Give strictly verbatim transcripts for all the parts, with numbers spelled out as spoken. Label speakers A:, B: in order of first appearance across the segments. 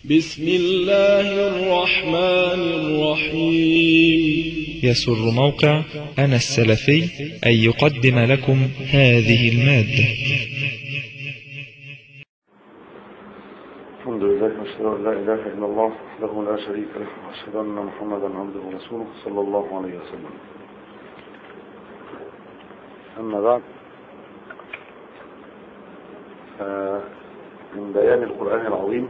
A: بسم الله الرحمن الرحيم.
B: يسر موقع أنا السلفي أن يقدم لكم هذه المادة.
C: الحمد لله وأشهد أن لا إله إلا الله وحده لا شريك له وأشهد أن محمدا عبده ورسوله صلى الله عليه وسلم. أما بعد، من بيان القرآن العظيم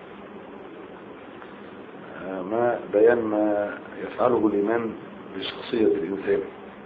C: ما بيان ما يفعله الإيمان بشخصية الإنسان،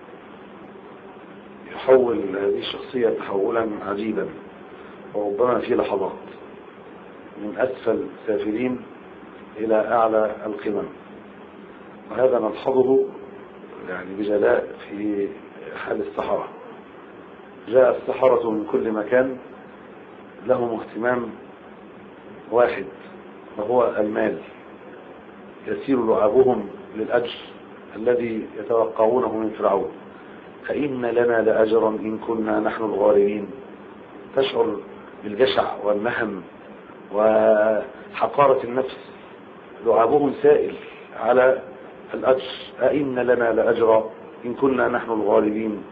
C: يحول هذه الشخصية تحولا عجيبا وربما في لحظات من أسفل سافلين إلى أعلى القمم، وهذا نلحظه يعني بجلاء في حال السحرة. جاء السحرة من كل مكان لهم اهتمام واحد وهو المال، يسير لعابهم للأجر الذي يتوقعونه من فرعون. فإن لنا لأجرا إن كنا نحن الغالبين. تشعر بالجشع والنهم وحقارة النفس، لعابهم سائل على الأجر. أئن لنا لأجرا إن كنا نحن الغالبين.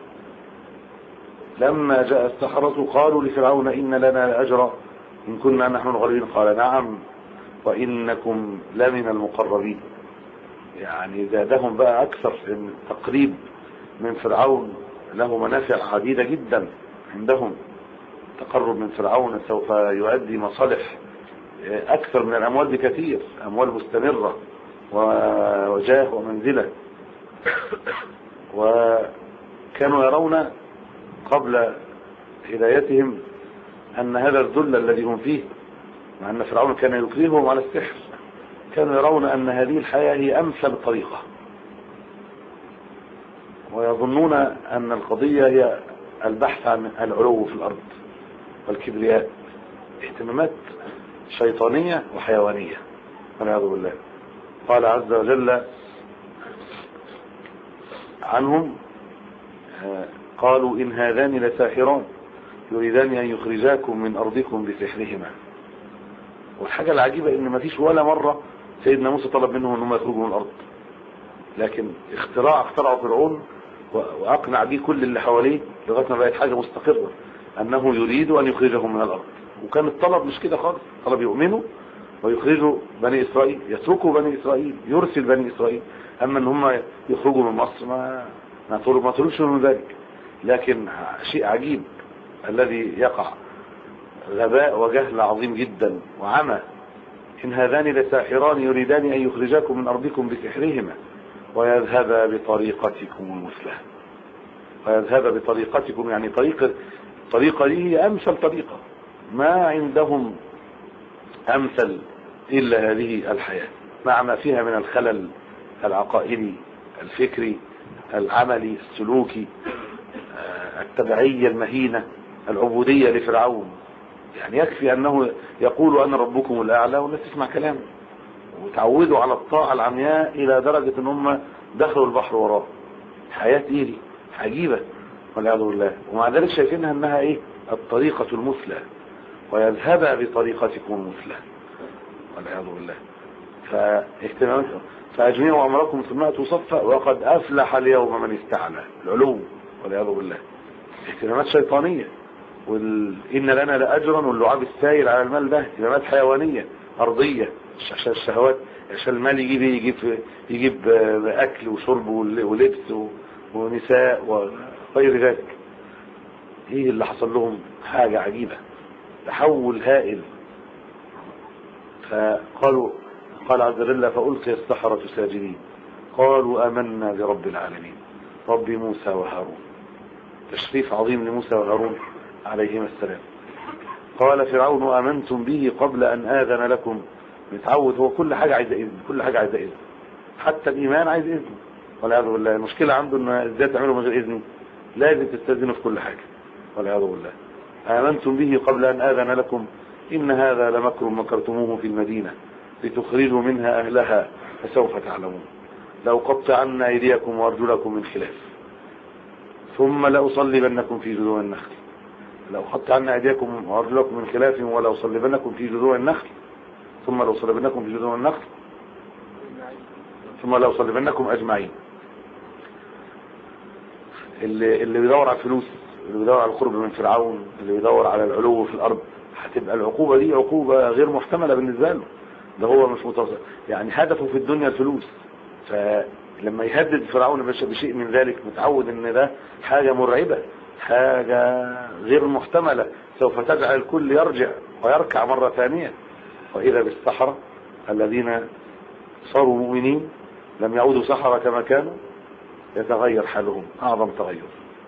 C: لما جاء السحرة قالوا لفرعون إن لنا لأجرا إن كنا نحن الغالبين. قال نعم وإنكم لمن المقربين. يعني زادهم بقى أكثر، إن التقريب من فرعون له منافع عديدة جدا عندهم. تقرب من فرعون سوف يؤدي مصالح أكثر من الأموال بكثير، أموال مستمرة وجاه ومنزلة. وكانوا يرون قبل هدايتهم أن هذا الذل الذي هم فيه، مع أن فرعون كان يكرههم على السحر، كانوا يرون أن هذه الحياة هي أمثل طريقة، ويظنون أن القضية هي البحث عن العلو في الأرض والكبرياء، اهتمامات شيطانية وحيوانية والعياذ بالله. قال عز وجل عنهم قالوا إن هذان لساحران يريدان أن يخرجاكم من أرضكم بسحرهما. والحاجة العجيبة إن ما فيش ولا مرة سيدنا موسى طلب منهم أنهم يخرجوا من الأرض، لكن اختراع اخترعوا فرعون وأقنع به كل اللي حواليه لغاية ما بقت حاجة مستقرة أنه يريد أن يخرجهم من الأرض. وكان الطلب مش كده خالص، طلب يؤمنوا ويخرجوا بني إسرائيل، يتركوا بني إسرائيل، يرسل بني إسرائيل. أما أن هم يخرجوا من مصر ما ما طلبش من ذلك. لكن شيء عجيب الذي يقع، غباء وجهل عظيم جدا وعمى. إن هذان لساحران يريدان أن يخرجاكم من أرضكم بسحرهما ويذهبا بطريقتكم المثلى. ويذهبا بطريقتكم يعني طريقة طريقة دي هي أمثل طريقة، ما عندهم أمثل إلا هذه الحياة، مع ما فيها من الخلل العقائدي الفكري العملي السلوكي، التبعية المهينة، العبودية لفرعون. يعني يكفي أنه يقول أنا ربكم الأعلى والناس تسمع كلامه، وتعودوا على الطاعة العمياء إلى درجة أن هم دخلوا البحر وراه. حياة إيه دي عجيبة والعياذ بالله. ومع ذلك شايفينها أنها إيه الطريقة المثلى، ويذهب بطريقتكم المثلى والعياذ بالله. فاهتمامات فأجمعوا أمركم ثم أتوا صفا وقد أفلح اليوم من استعلى، العلو والعياذ بالله. اهتمامات شيطانية. وإن لنا لأجرا واللعاب السائل على المال ده اهتمامات حيوانية أرضية، عشان الشهوات، عشان المال يجيب يجيب يجيب أكل وشرب ولبس ونساء وغير ذلك. ايه اللي حصل لهم؟ حاجة عجيبة، تحول هائل. فقالوا قال عز وجل فألقي السحرة ساجدين قالوا آمنا برب العالمين رب موسى وهارون. تشريف عظيم لموسى وهارون عليهما السلام. قال فرعون آمنتم به قبل أن آذن لكم. متعود، هو كل حاجة عايزة إذن، كل حاجة عايزة إذن، حتى الإيمان عايز إذن والعياذ بالله. المشكلة عنده إن إزاي تعمله من غير إذن، لازم تستأذنوا في كل حاجة والعياذ بالله. آمنتم به قبل أن آذن لكم إن هذا لمكر مكرتموه في المدينة لتخرجوا منها أهلها فسوف تعلمون لأقطعن أيديكم وأرجلكم من خلاف ثم لأصلبنكم في جذوع النخل لأقطعن أيديكم وأرجلكم من خلاف ولأصلبنكم في جذوع النخل ثم لو صلبنكم في جذوع النخل ثم لو صلبنكم أجمعين. اللي, اللي بيدور على الفلوس، اللي بيدور على القرب من فرعون، اللي بيدور على العلو في الأرض، هتبقى العقوبة دي عقوبة غير محتملة بالنسبة له. ده هو مش متصل يعني هدفه في الدنيا الفلوس، فلما يهدد فرعون بشيء من ذلك متعود ان ده حاجة مرعبة، حاجة غير محتملة سوف تجعل الكل يرجع ويركع مرة ثانية. وإذا بالسحرة الذين صاروا مؤمنين لم يعودوا سحرة كما كانوا، يتغير حالهم أعظم تغير.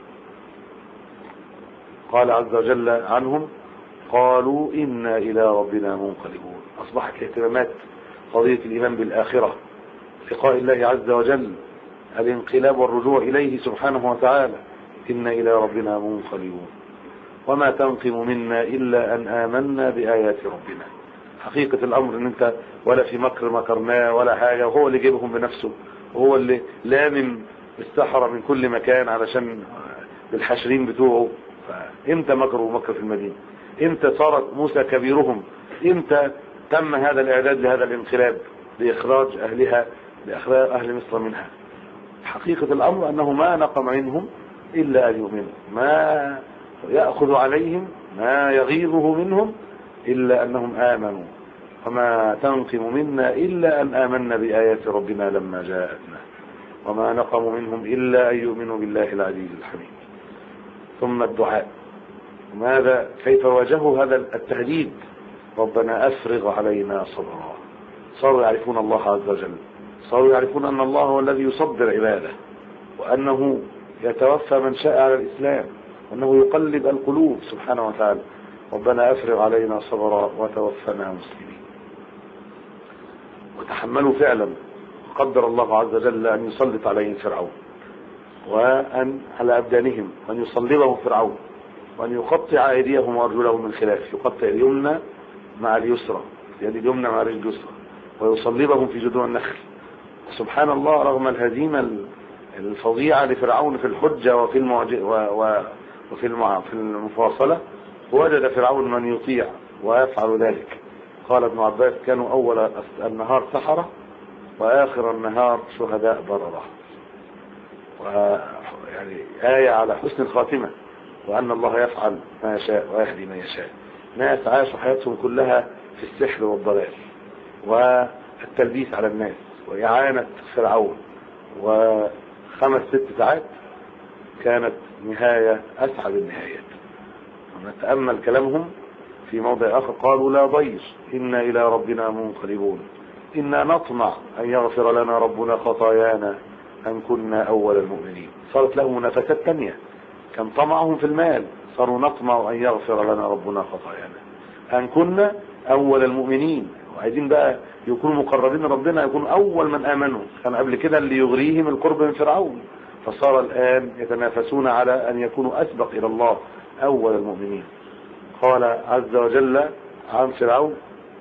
C: قال عز وجل عنهم قالوا إنا إلى ربنا منقلبون. أصبحت الاهتمامات قضية الإيمان بالآخرة، لقاء الله عز وجل، الانقلاب والرجوع إليه سبحانه وتعالى. إنا إلى ربنا منقلبون وما تنقم منا إلا أن آمنا بآيات ربنا. حقيقة الأمر أن أنت ولا في مكر مكرناه ولا حاجة، وهو اللي جيبهم بنفسه، وهو اللي لامم السحرة من كل مكان علشان بالحشرين بتوعه. فإمتى مكروا مكر في المدينة؟ إمتى صارت موسى كبيرهم؟ إمتى تم هذا الإعداد لهذا الانقلاب لإخراج أهلها، لإخراج أهل مصر منها؟ حقيقة الأمر أنه ما نقم منهم إلا أن يؤمنوا، ما يأخذ عليهم ما يغيظه منهم إلا أنهم آمنوا. وما تنقم منا إلا أن آمنا بآيات ربنا لما جاءتنا وما نقم منهم إلا أن يؤمنوا بالله العزيز الحميد. ثم الدعاء، ماذا كيف واجهوا هذا التهديد؟ ربنا أفرغ علينا صبرا. صاروا يعرفون الله عز وجل، صاروا يعرفون أن الله هو الذي يصبر عباده، وأنه يتوفى من شاء على الإسلام، وأنه يقلب القلوب سبحانه وتعالى. ربنا أفرغ علينا صبرا وتوفنا مسلمين. وتحملوا فعلا، قدر الله عز وجل أن يسلط عليهم فرعون، وأن على أبدانهم وأن يصلبهم فرعون، وأن يقطع أيديهم وأرجلهم من خلاف، يقطع اليمنى مع اليسرى، يد اليمنى مع رجل اليسرى، ويصلبهم في جذوع النخل. سبحان الله، رغم الهزيمة الفظيعة لفرعون في الحجة وفي المعج... و... و... وفي المع... في المفاصلة، وجد فرعون من يطيع ويفعل ذلك. قال ابن عباس كانوا أول النهار سحرة وآخر النهار شهداء بررة. ويعني آية على حسن الخاتمة، وأن الله يفعل ما يشاء ويهدي من يشاء. ناس عاشوا حياتهم كلها في السحر والضلال والتلبيس على الناس وإعانة فرعون، وخمس ست ساعات كانت نهاية أسعد النهايات. ونتأمل كلامهم في موضع آخر، قالوا لا ضير إنا إلى ربنا منقلبون إنا نطمع أن يغفر لنا ربنا خطايانا أن كنا أول المؤمنين. صارت لهم منافسات تانية، كان طمعهم في المال، صاروا نطمع أن يغفر لنا ربنا خطايانا أن كنا أول المؤمنين. وعايزين بقى يكونوا مقربين ربنا، يكون أول من آمنوا. كان قبل كده اللي يغريهم القرب من فرعون، فصار الآن يتنافسون على أن يكونوا أسبق إلى الله أول المؤمنين. قال عز وجل عن فرعون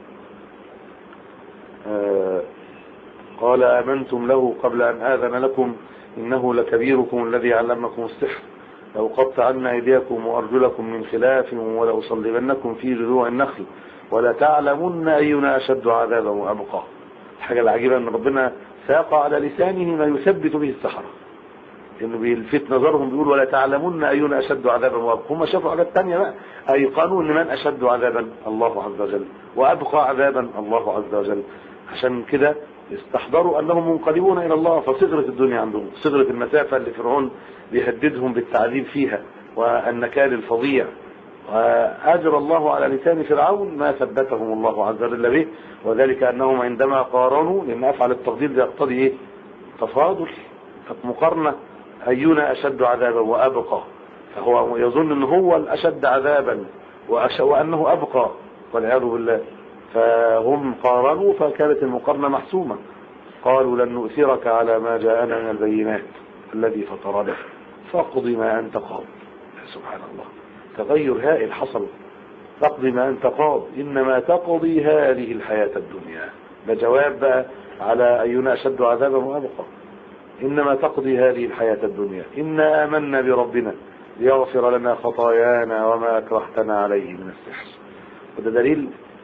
C: آه قال آمنتم له قبل أن آذن لكم إنه لكبيركم الذي علمكم السحر لأقطعن أيديكم وأرجلكم من خلاف ولأصلبنكم في جذوع النخل ولتعلمن أينا أشد عذابا وأبقى. الحاجة العجيبة أن ربنا ساق على لسانه ما يثبت به السحرة، إنه بيلفت نظرهم بيقول ولا تعلمن أينا أشد عذابا وأبقى. هم شافوا حاجات تانية بقى، أيقنوا إن من أشد عذابا الله عز وجل وأبقى عذابا الله عز وجل. عشان كده استحضروا أنهم منقلبون إلى الله، فصغرت الدنيا عندهم، صغرت المسافة اللي فرعون بيهددهم بالتعذيب فيها والنكال الفظيع. وأجر الله على لسان فرعون ما ثبتهم الله عز وجل به، وذلك أنهم عندما قارنوا، لأن أفعل التفضيل ده يقتضي إيه؟ تفاضل، مقارنة، أينا أشد عذابا وأبقى، فهو يظن أنه هو الأشد عذابا وأنه أبقى والعياذ بالله. فهم قارنوا فكانت المقارنة محسومة. قالوا لن نؤثرك على ما جاءنا من البينات الذي فطرنا فاقض ما أنت قاض. سبحان الله، تغير هائل حصل. تقضي ما أنت قاض إنما تقضي هذه الحياة الدنيا. ده جواب بقى على أينا أشد عذابا وأبقى. إنما تقضي هذه الحياة الدنيا إنا آمنا بربنا ليغفر لنا خطايانا وما أكرهتنا عليه من السحر. وده دليل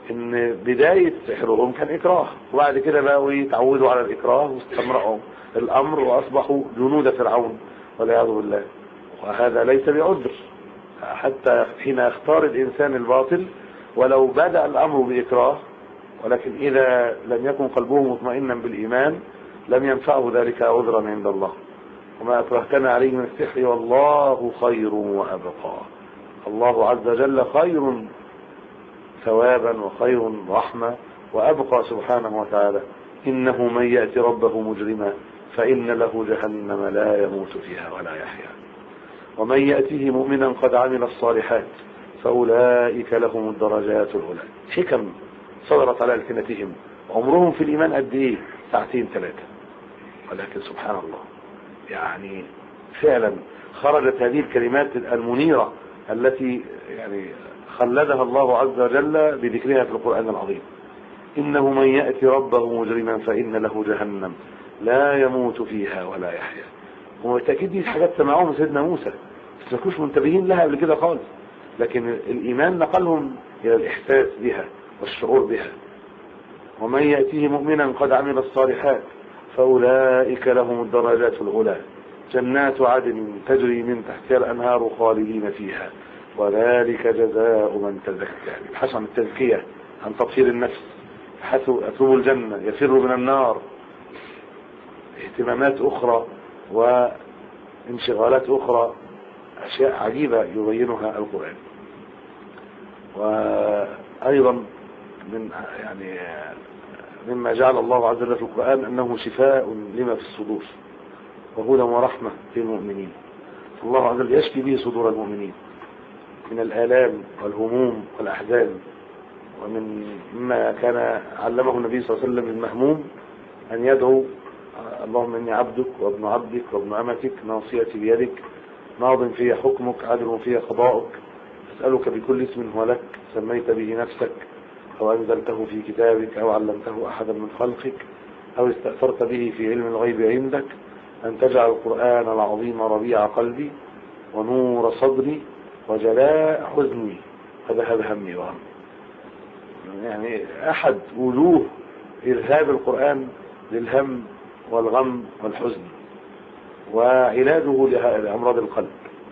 C: ان بداية سحرهم كان اكراه، وبعد كده بقوا يتعودوا على الاكراه واستمروا الامر واصبحوا جنود فرعون والعياذ بالله. وهذا ليس بعذر، حتى حين يختار الانسان الباطل ولو بدأ الامر باكراه، ولكن اذا لم يكن قلبه مطمئنا بالايمان لم ينفعه ذلك عذرا عند الله. وما اكرهتنا عليه من السحر والله خير وابقى. الله عز وجل خير ثوابا وخير رحمة وأبقى سبحانه وتعالى. إنه من يأتي ربه مجرما فإن له جهنم لا يموت فيها ولا يحيا، ومن يأتيه مؤمنا قد عمل الصالحات فأولئك لهم الدرجات العلى. حكم صدرت على ألسنتهم، عمرهم في الإيمان قد إيه؟ ساعتين ثلاثة، ولكن سبحان الله يعني فعلا خرجت هذه الكلمات المنيرة التي يعني خلدها الله عز وجل بذكرها في القرآن العظيم. إنه من يأتي ربه مجرما فإن له جهنم لا يموت فيها ولا يحيا. وبالتأكيد دي حاجات سمعوها سيدنا موسى، بس ما كانوش منتبهين لها قبل كده خالص، لكن الإيمان نقلهم إلى الإحساس بها والشعور بها. ومن يأتيه مؤمنا قد عمل الصالحات فأولئك لهم الدرجات العلى جنات عدن تجري من تحتها الأنهار خالدين فيها وذلك جزاء من تزكى. يبحث عن التزكية، عن تطهير النفس، يبحثوا يطلبوا الجنة، يفروا من النار. اهتمامات أخرى وانشغالات أخرى، أشياء عجيبة يبينها القرآن. وأيضا من يعني مما جعل الله عز وجل في القرآن أنه شفاء لما في الصدور وهدى ورحمة للمؤمنين. الله عز وجل يشفي به صدور المؤمنين من الآلام والهموم والأحزان. ومن مما كان علمه النبي صلى الله عليه وسلم المهموم أن يدعو اللهم إني عبدك وابن عبدك وابن أمتك ناصيتي بيدك ماض في حكمك عدل في قضاؤك أسألك بكل اسم هو لك سميت به نفسك أو أنزلته في كتابك أو علمته أحدا من خلقك أو استأثرت به في علم الغيب عندك أن تجعل القرآن العظيم ربيع قلبي ونور صدري وجلاء حزني فذهب همي وهم. يعني أحد وجوه إذهاب القرآن للهم والغم والحزن وعلاجه لأمراض القلب.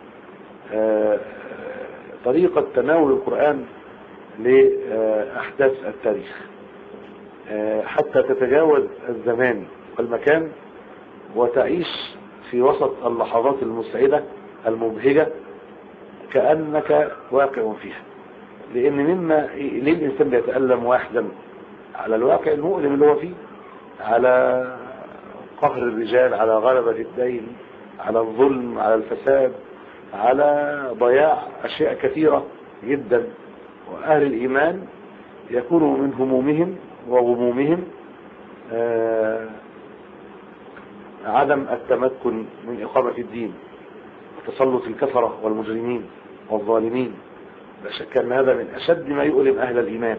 C: طريقة تناول القرآن لأحداث التاريخ حتى تتجاوز الزمان والمكان وتعيش في وسط اللحظات المسعدة المبهجة كأنك واقع فيها. لأن مما ليه الإنسان بيتألم واحدا على الواقع المؤلم اللي هو فيه، على قهر الرجال، على غلبة الدين، على الظلم، على الفساد، على ضياع أشياء كثيرة جدا. وأهل الإيمان يكونوا من همومهم وغمومهم آه عدم التمكن من إقامة الدين وتسلط الكفرة والمجرمين والظالمين. لا شك أن هذا من أشد ما يؤلم أهل الإيمان،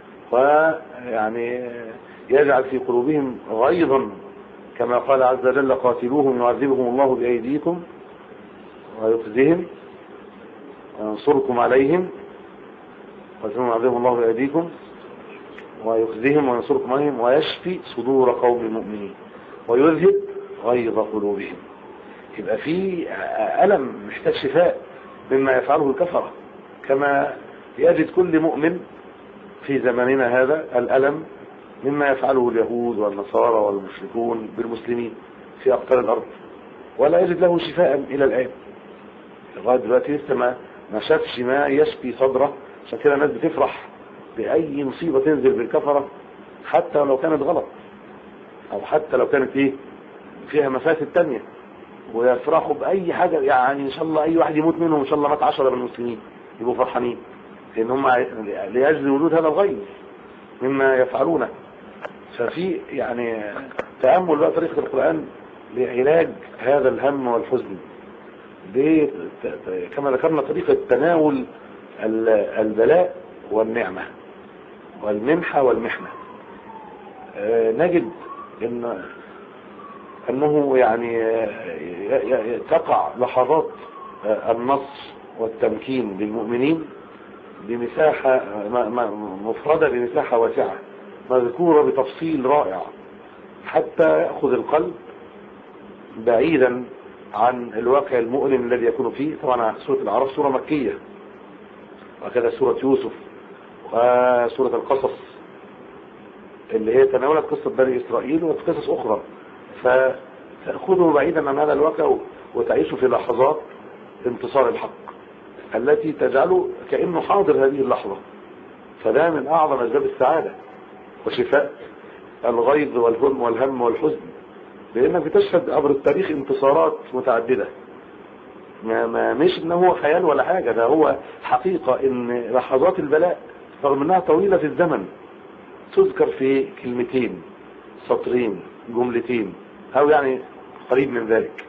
C: ويعني يجعل في قلوبهم غيظا كما قال عز وجل قاتلوهم يعذبهم الله بأيديكم ويخزيهم وينصركم عليهم قاتلوهم يعذبهم الله بأيديكم ويخزيهم وينصركم عليهم ويشفي صدور قوم المؤمنين ويذهب غيظ قلوبهم. يبقى في ألم محتاج شفاء مما يفعله الكفرة، كما يجد كل مؤمن في زماننا هذا الألم مما يفعله اليهود والنصارى والمشركون بالمسلمين في أقطار الأرض، ولا يجد له شفاء إلى الآن. لغاية دلوقتي لسه ما ما شافش ما يشفي صدره. عشان كده الناس بتفرح بأي مصيبة تنزل بالكفرة حتى لو كانت غلط أو حتى لو كانت إيه فيها مفاسد تانية، ويفرحوا بأي حاجة. يعني إن شاء الله أي واحد يموت منهم إن شاء الله مات عشرة من المسلمين يبقوا فرحانين، لأن هم لأجل وجود هذا الغيظ مما يفعلونه. ففي يعني تأمل بقى طريقة القرآن لعلاج هذا الهم والحزن كما ذكرنا طريقة تناول البلاء والنعمة والمنحة والمحنة. نجد إن أنه يعني تقع لحظات النصر والتمكين للمؤمنين بمساحة مفردة بمساحة واسعة مذكورة بتفصيل رائع حتى يأخذ القلب بعيدا عن الواقع المؤلم الذي يكون فيه. طبعا سورة الأعراف سورة مكية، وكذا سورة يوسف وسورة القصص اللي هي تناولت قصة بني إسرائيل وقصص أخرى، فتأخذه بعيدا عن هذا الواقع وتعيش في لحظات انتصار الحق التي تجعله كأنه حاضر هذه اللحظة. فده من أعظم أسباب السعادة وشفاء الغيظ والهم والهم والحزن، لأنك بتشهد عبر التاريخ انتصارات متعددة. ما, ما مش إنه هو خيال ولا حاجة، ده هو حقيقة إن لحظات البلاء رغم أنها طويلة في الزمن تذكر في كلمتين، سطرين، جملتين، أو يعني قريب من ذلك.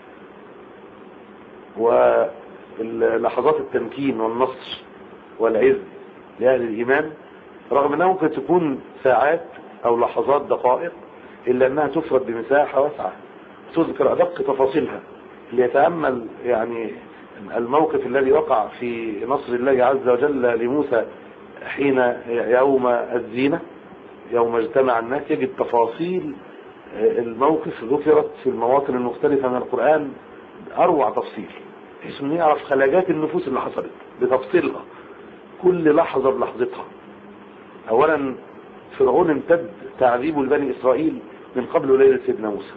C: ولحظات التمكين والنصر والعز لأهل الإيمان رغم أنها ممكن تكون ساعات أو لحظات دقائق، إلا أنها تفرد بمساحة واسعة تذكر أدق تفاصيلها. ليتأمل يعني الموقف الذي وقع في نصر الله عز وجل لموسى حين يوم الزينة، يوم اجتمع الناس، يجد تفاصيل الموقف ذكرت في المواطن المختلفة من القرآن أروع تفصيل، بحيث أن يعرف خلاجات النفوس اللي حصلت بتفصيلها، كل لحظة بلحظتها. أولا فرعون امتد تعذيب لبني إسرائيل من قبل ليلة سيدنا موسى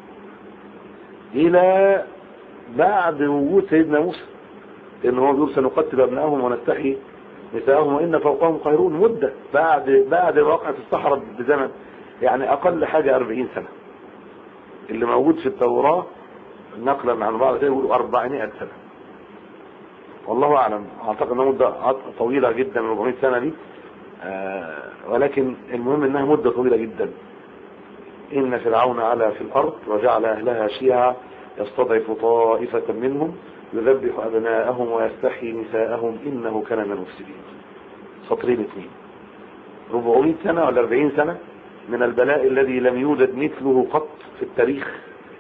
C: إلى بعد وجود سيدنا موسى، لأنه هو بيقول سنقتل أبنائهم ونستحيي نساءهم وإن فوقهم قاهرون. مدة بعد بعد واقعة الصحراء بزمن، يعني أقل حاجة أربعين سنة. اللي موجود في التوراة نقلا عن بعض يقولوا أربعمائة سنة، والله أعلم. أعتقد أنها مدة طويلة جدا، أربعمائة سنة دي، آه ولكن المهم أنها مدة طويلة جدا. إن فرعون علا في الأرض وجعل أهلها شيعا يستضعف طائفة منهم يذبح أبناءهم ويستحيي نساءهم إنه كان من المفسدين. سطرين اثنين، أربعمائة سنة ولا أربعين سنة من البلاء الذي لم يوجد مثله قط في التاريخ.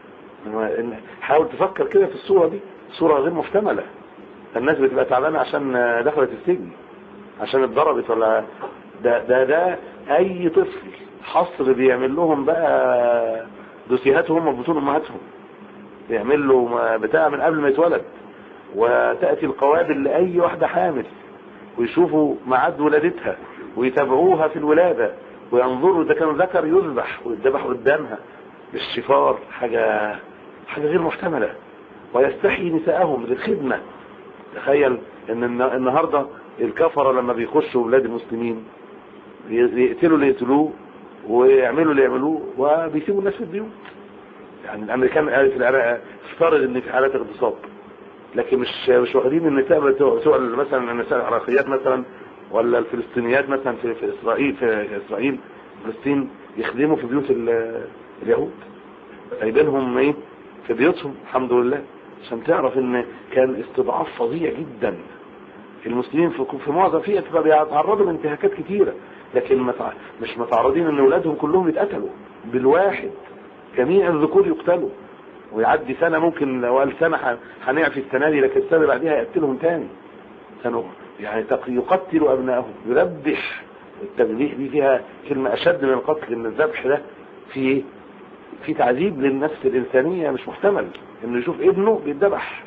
C: حاول تفكر كده في الصورة دي، صورة غير محتملة. الناس بتبقى تعبانة عشان دخلت السجن، عشان اتضربت، ولا ده ده ده أي طفل حصر بيعمل لهم بقى دوسيهاتهم وبطون أمهاتهم، بيعمل له بتاع من قبل ما يتولد. وتأتي القوابل لأي واحدة حامل ويشوفوا ميعاد ولادتها ويتابعوها في الولادة وينظروا إذا كان ذكر يذبح ويذبح قدامها بالشفار. حاجة حاجة غير محتملة. ويستحيي نساءهم للخدمة. تخيل ان النهاردة الكفرة لما بيخشوا ولاد المسلمين يقتلوا اللي يقتلوه ويعملوا اللي يعملوه وبيسيبوا الناس في البيوت. يعني الامريكان في العراق افترض ان في حالات اغتصاب، لكن مش مش واخدين النساء سواء مثلا النساء العراقيات مثلا ولا الفلسطينيات مثلا في, في اسرائيل في اسرائيل فلسطين يخدموا في بيوت اليهود، سايبينهم ايه في بيوتهم الحمد لله. عشان تعرف ان كان استضعاف فظيع جدا. المسلمين في, في معظم فيها تبقى بيتعرضوا لانتهاكات كتيرة، لكن مش متعرضين ان اولادهم كلهم يتقتلوا بالواحد. جميع الذكور يقتلوا، ويعدي سنة ممكن لو قال سنة هنعفي السنة دي، لكن السنة بعدها يقتلهم تاني. كانوا يعني يقتلوا ابنائهم، يذبح. التذبيح دي فيها كلمة اشد من القتل، ان الذبح ده فيه في تعذيب للنفس الانسانية مش محتمل انه يشوف ابنه بيتذبح.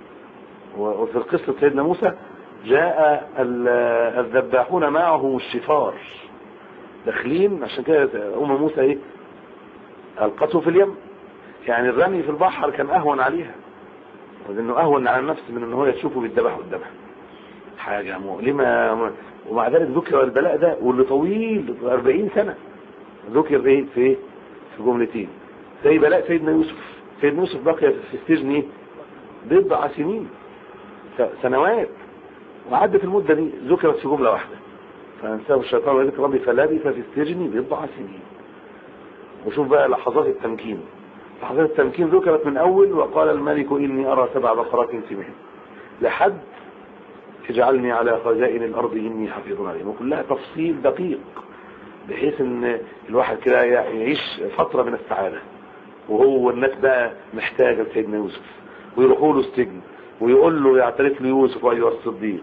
C: وفي قصة سيدنا موسى جاء الذباحون معه الشفار داخلين، عشان كده ام موسى ايه القته في اليم. يعني الرمي في البحر كان اهون عليها، لانه اهون على النفس من ان هو يشوفه بيتذبح قدامها. حاجة مؤلمة. ومع ذلك ذكر البلاء ده واللي طويل أربعين سنة ذكر ايه في في جملتين. زي بلاء سيدنا يوسف. سيدنا يوسف بقي في السجن ايه بضع سنين، سنوات، وعدت المدة دي ذكرت في جملة واحدة، فانساه الشيطان وذكر ربي فلبث في السجن بضع سنين. وشوف بقى لحظات التمكين. لحظات التمكين ذكرت من اول وقال الملك اني ارى سبع بقرات سمان لحد اجعلني على خزائن الارض اني حفيظ عليم، وكلها تفصيل دقيق بحيث ان الواحد كده يعيش فترة من السعادة. وهو الناس بقى محتاجة لسيدنا يوسف، ويروحوا له السجن ويقول له يعترف له يوسف ايها الصديق،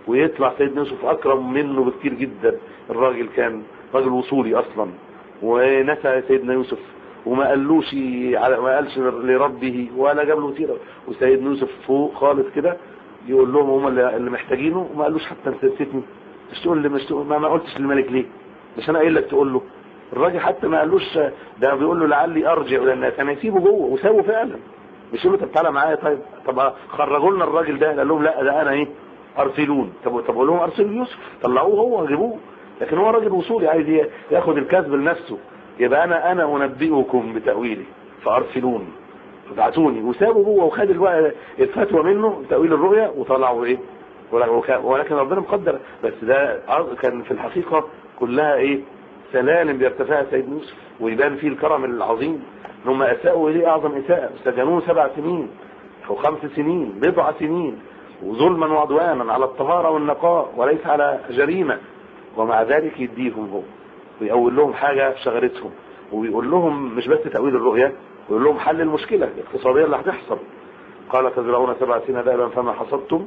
C: ويطلع سيدنا يوسف اكرم منه بكتير جدا. الراجل كان راجل وصولي اصلا، ونسى سيدنا يوسف وما قالوش ما قالش لربه ولا جاب له تيره، وسيدنا يوسف فوق خالص كده يقول لهم هم اللي محتاجينه، وما قالوش حتى نسيتني، مش تقول لي مش تقول ما, ما قلتش للملك ليه؟ مش انا قايل لك تقول له؟ الراجل حتى ما قالوش ده، بيقول له لعلي ارجع الى الناس، انا يسيبه جوه وسابه فعلا. مش يقول له طب تعالى معايا، طيب طب خرجوا لنا الراجل ده، قال لهم لا ده انا ايه ارسلون. طب طب قول لهم ارسلوا يوسف، طلعوه هو جيبوه. لكن هو راجل وصولي عايز ياخد الكسب لنفسه، يبقى انا انا انبئكم بتاويله فارسلون، ابعتوني، وسابوا جوه وخد بقى الفتوى منه تاويل الرؤيا وطلعوا ايه. ولكن ربنا مقدر، بس ده كان في الحقيقه كلها ايه سلالم بيرتفعها سيدنا يوسف، ويبان فيه الكرم العظيم ان هم اساءوا اليه اعظم اساءه، سجنوه سبع سنين او خمس سنين بضع سنين، وظلما وعدوانا على الطهاره والنقاء وليس على جريمه، ومع ذلك يديهم هو ويقول لهم حاجه شغلتهم، ويقول لهم مش بس تاويل الرؤيا، ويقول لهم حل المشكله الاقتصاديه اللي هتحصل. قال تزرعون سبع سنين دابا فما حصدتم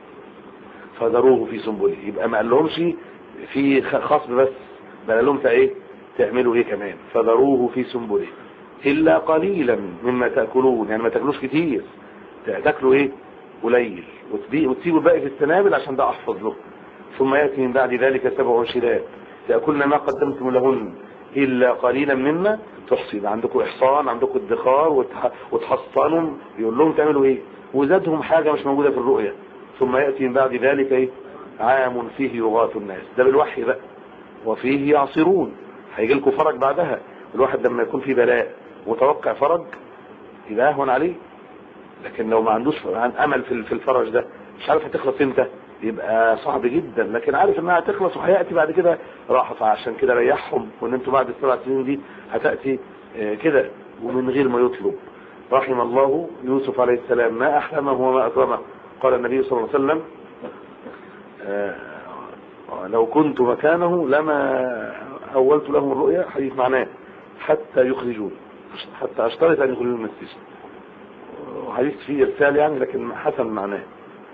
C: فذروه في سنبله. يبقى ما قالهمش في خصم بس، بل قال لهم ايه تعملوا ايه كمان، فذروه في سنبله الا قليلا مما تاكلون، يعني ما تاكلوش كتير، تاكلوا ايه قليل، وتسيبوا الباقي في السنابل عشان ده احفظ له. ثم ياتي من بعد ذلك سبع شداد تاكلن ما قدمتم لهن الا قليلا مما تحصين. عندكم احصان، عندكم ادخار وتحصنوا، يقول لهم تعملوا ايه، وزادهم حاجه مش موجوده في الرؤيا. ثم ياتي من بعد ذلك ايه عام فيه يغاث الناس، ده بالوحي بقى، وفيه يعصرون، هيجي لكم فرج بعدها. الواحد لما يكون في بلاء متوقع فرج يبقى اهون عليه، لكن لو ما عندوش امل في الفرج ده مش عارف هتخلص امتى يبقى صعب جدا، لكن عارف انها هتخلص وهياتي بعد كده راحه. فعشان كده ريحهم وان انتوا بعد السبع سنين دي هتاتي كده ومن غير ما يطلب. رحم الله يوسف عليه السلام، ما احلمه وما اكرمه. قال النبي صلى الله عليه وسلم لو كنت مكانه لما اولت لهم الرؤيا، حديث معناه حتى يخرجون، حتى اشترط ان يخرجون من السجن. حديث فيه ارسال يعني لكن حسن معناه.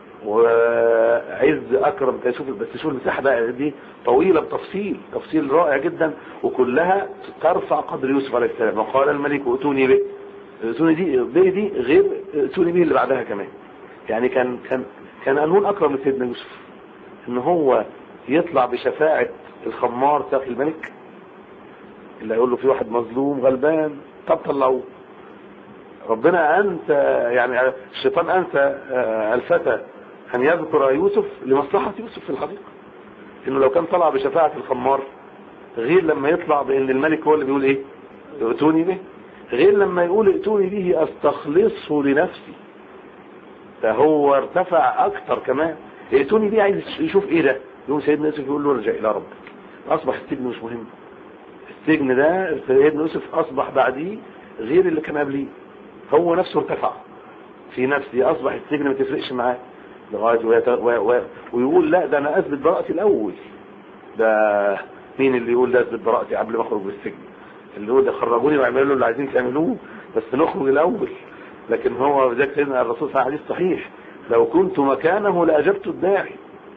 C: وعز اكرم تشوف، بس شوف المساحه بقى دي طويله بتفصيل تفصيل رائع جدا، وكلها ترفع قدر يوسف عليه السلام. وقال الملك ائتوني به، ائتوني دي به دي غير ائتوني به اللي بعدها كمان، يعني كان كان كان قانون اكرم من سيدنا يوسف ان هو يطلع بشفاعه الخمار ساقي الملك اللي هيقول له في واحد مظلوم غلبان، طب طلعوه. ربنا انت يعني الشيطان انت الفتى ان يذكر يوسف لمصلحه يوسف في الحقيقه، انه لو كان طلع بشفاعه الخمار غير لما يطلع بان الملك هو اللي بيقول ايه ائتوني به، غير لما يقول ائتوني به استخلصه لنفسي، فهو ارتفع اكتر كمان. ائتوني به عايز يشوف ايه ده، يقول سيدنا يوسف يقول له ارجع الى ربك، اصبح السجن مش مهم. السجن ده سيدنا يوسف اصبح بعديه غير اللي كان قبليه، هو نفسه ارتفع في نفسه، اصبح السجن ما تفرقش معاه لغايه ويقول لا ده انا اثبت براءتي الاول. ده مين اللي يقول ده اثبت براءتي قبل ما اخرج من السجن؟ اللي يقول ده خرجوني واعملوا اللي عايزين تعملوه بس نخرج الاول. لكن هو ذاك سيدنا الرسول صلى الله عليه وسلم حديث صحيح لو كنت مكانه لاجبت الداعي،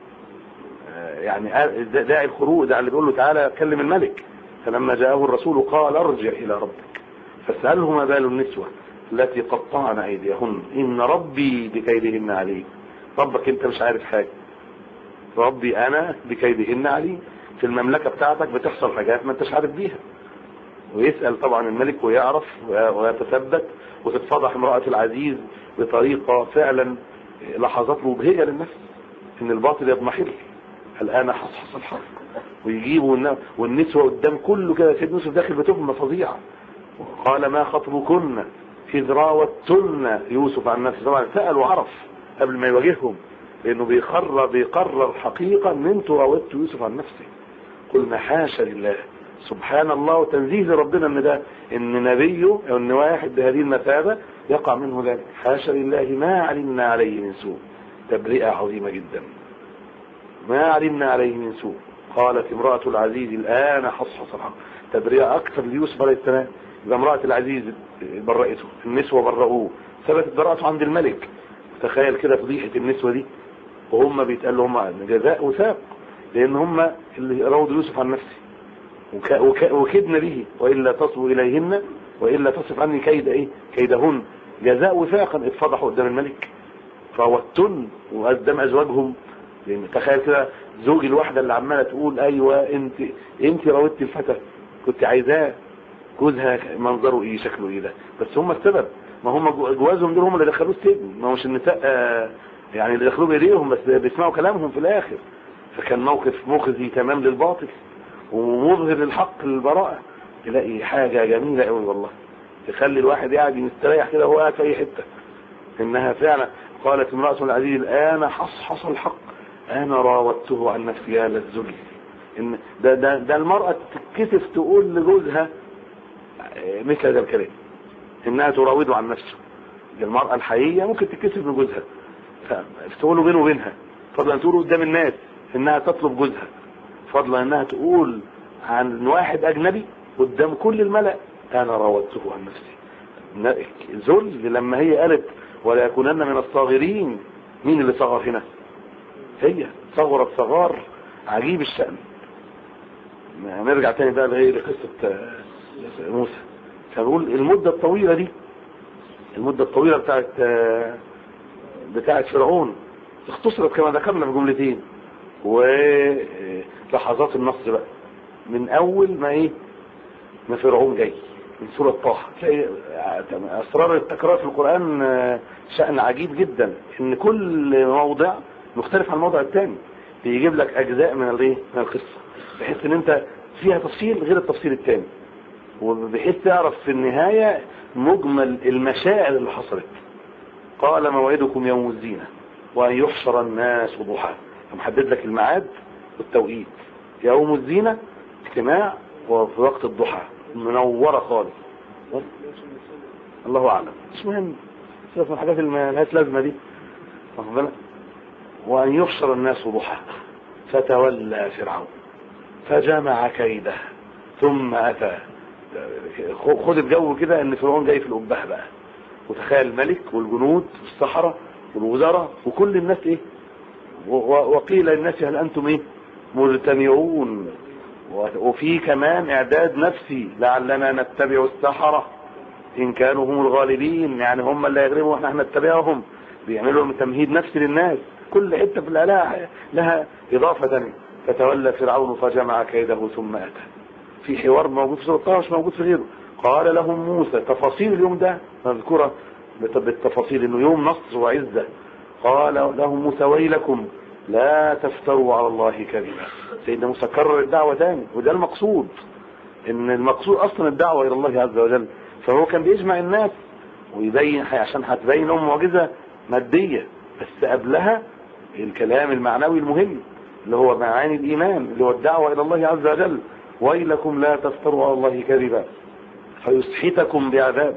C: يعني داعي الخروج ده اللي بيقول له تعالى كلم الملك. فلما جاءه الرسول قال ارجع الى ربك فاساله ما بال النسوه التي قطعن ايديهن ان ربي بكيدهن عليم. ربك انت مش عارف حاجه، ربي انا بكيدهن عليم. في المملكه بتاعتك بتحصل حاجات ما انتش عارف بيها. ويسال طبعا الملك ويعرف ويتثبت، وتتفضح امراه العزيز بطريقه فعلا لحظات مبهجه للنفس ان الباطل يضمحل. الان حصحص الحق ويجيبوا والنسوه قدام كله كده، سيدنا يوسف داخل بتهم فظيعه. قال ما خطبكن إذ راوتن يوسف عن نفسه. طبعا سأل وعرف قبل ما يواجههم، لأنه بيقرر بيقرر حقيقة أن أنتوا راودتوا يوسف عن نفسه. قلنا حاشا لله، سبحان الله وتنزيه لربنا أن ده أن نبيه أو أن واحد بهذه المثابة يقع منه ذلك. حاشا لله ما علمنا عليه من سوء. تبرئة عظيمة جدا، ما علمنا عليه من سوء. قالت امرأة العزيز الآن حصحص الحق. تبرئة أكثر ليوسف عليه السلام. إذا امرأة العزيز برأته، النسوة برأوه، ثبتت براءته عند الملك. تخيل كده فضيحة النسوة دي وهم بيتقال لهم جزاء وثاق، لان هم اللي راودوا يوسف عن نفسه وك وك وكدنا به والا تصبوا اليهن والا تصف عني كيد ايه كيدهن، جزاء وثاقا اتفضحوا قدام الملك فوتن وقدام ازواجهم. لان تخيل كده زوج الواحده اللي عماله تقول ايوه انت انت راودتي الفتى كنت عايزاه، جوزها منظره ايه شكله ايه ده، بس هم السبب، ما هم جوازهم دول هم اللي دخلوه السجن، ما مش النساء يعني اللي دخلوه بايديهم بس بيسمعوا كلامهم في الاخر. فكان موقف مخزي تمام للباطل ومظهر للحق للبراءه. تلاقي حاجه جميله قوي والله تخلي الواحد قاعد مستريح كده وهو قاعد في اي حته. انها فعلا قالت امراه العزيز الان حصحص الحق انا راودته عن نفسي يا للذل. ان ده ده ده المراه تتكسف تقول لجوزها مثل هذا الكلام انها تراوده عن نفسه. المراه الحقيقيه ممكن تتكسف من جوزها فتقوله بينه وبينها، فضلا تقوله قدام الناس انها تطلب جوزها، فضلا انها تقول عن واحد اجنبي قدام كل الملأ انا راودته عن نفسي. ذل لما هي قالت ولا يكونن من الصاغرين. مين اللي صغر هنا؟ هي صغرت صغار عجيب الشأن. نرجع تاني بقى لقصة موسى. فنقول المدة الطويلة دي المدة الطويلة بتاعت بتاعت فرعون اختصرت كما ذكرنا في جملتين. ولحظات النصر بقى من اول ما ايه ما فرعون جاي من سورة طه. تلاقي اسرار التكرار في القرآن شأن عجيب جدا، ان كل موضع مختلف عن الموضع الثاني، بيجيب لك اجزاء من الايه من القصة بحيث ان انت فيها تفصيل غير التفصيل الثاني، وبحيث تعرف في النهاية مجمل المشاعر اللي حصلت. قال موعدكم يوم الزينة وأن يحشر الناس ضحى، فمحدد لك الميعاد والتوقيت. يوم الزينة اجتماع وفي وقت الضحى منورة خالص. الله أعلم مش مهم، سيبك من الحاجات اللي مالهاش لازمة دي. وأن يحشر الناس ضحى فتولى فرعون فجمع كيده ثم أتى. خد الجو كده ان فرعون جاي في الأبهة بقى، وتخيل الملك والجنود والسحرة والوزراء وكل الناس ايه، وقيل للناس هل انتم ايه مجتمعون. وفي كمان اعداد نفسي لعلنا نتبع السحرة ان كانوا هم الغالبين، يعني هم اللي يغلبوا واحنا نتبعهم. بيعملوا تمهيد نفسي للناس، كل حته في الاله لها اضافه ثانيه. فتولى فرعون فجمع كيده ثم اتى. في حوار موجود في سورة طه مش موجود في غيره. قال لهم موسى، تفاصيل اليوم ده مذكوره بالتفاصيل انه يوم نصر وعزه. قال لهم موسى ويلكم لا تفتروا على الله كذبا. سيدنا موسى كرر الدعوه ثاني، وده المقصود، ان المقصود اصلا الدعوه الى الله عز وجل. فهو كان بيجمع الناس ويبين عشان هتبين لهم معجزه ماديه، بس قبلها الكلام المعنوي المهم اللي هو معاني الايمان اللي هو الدعوه الى الله عز وجل. ويلكم لا تفتروا على الله كذبا فيسحتكم بعذاب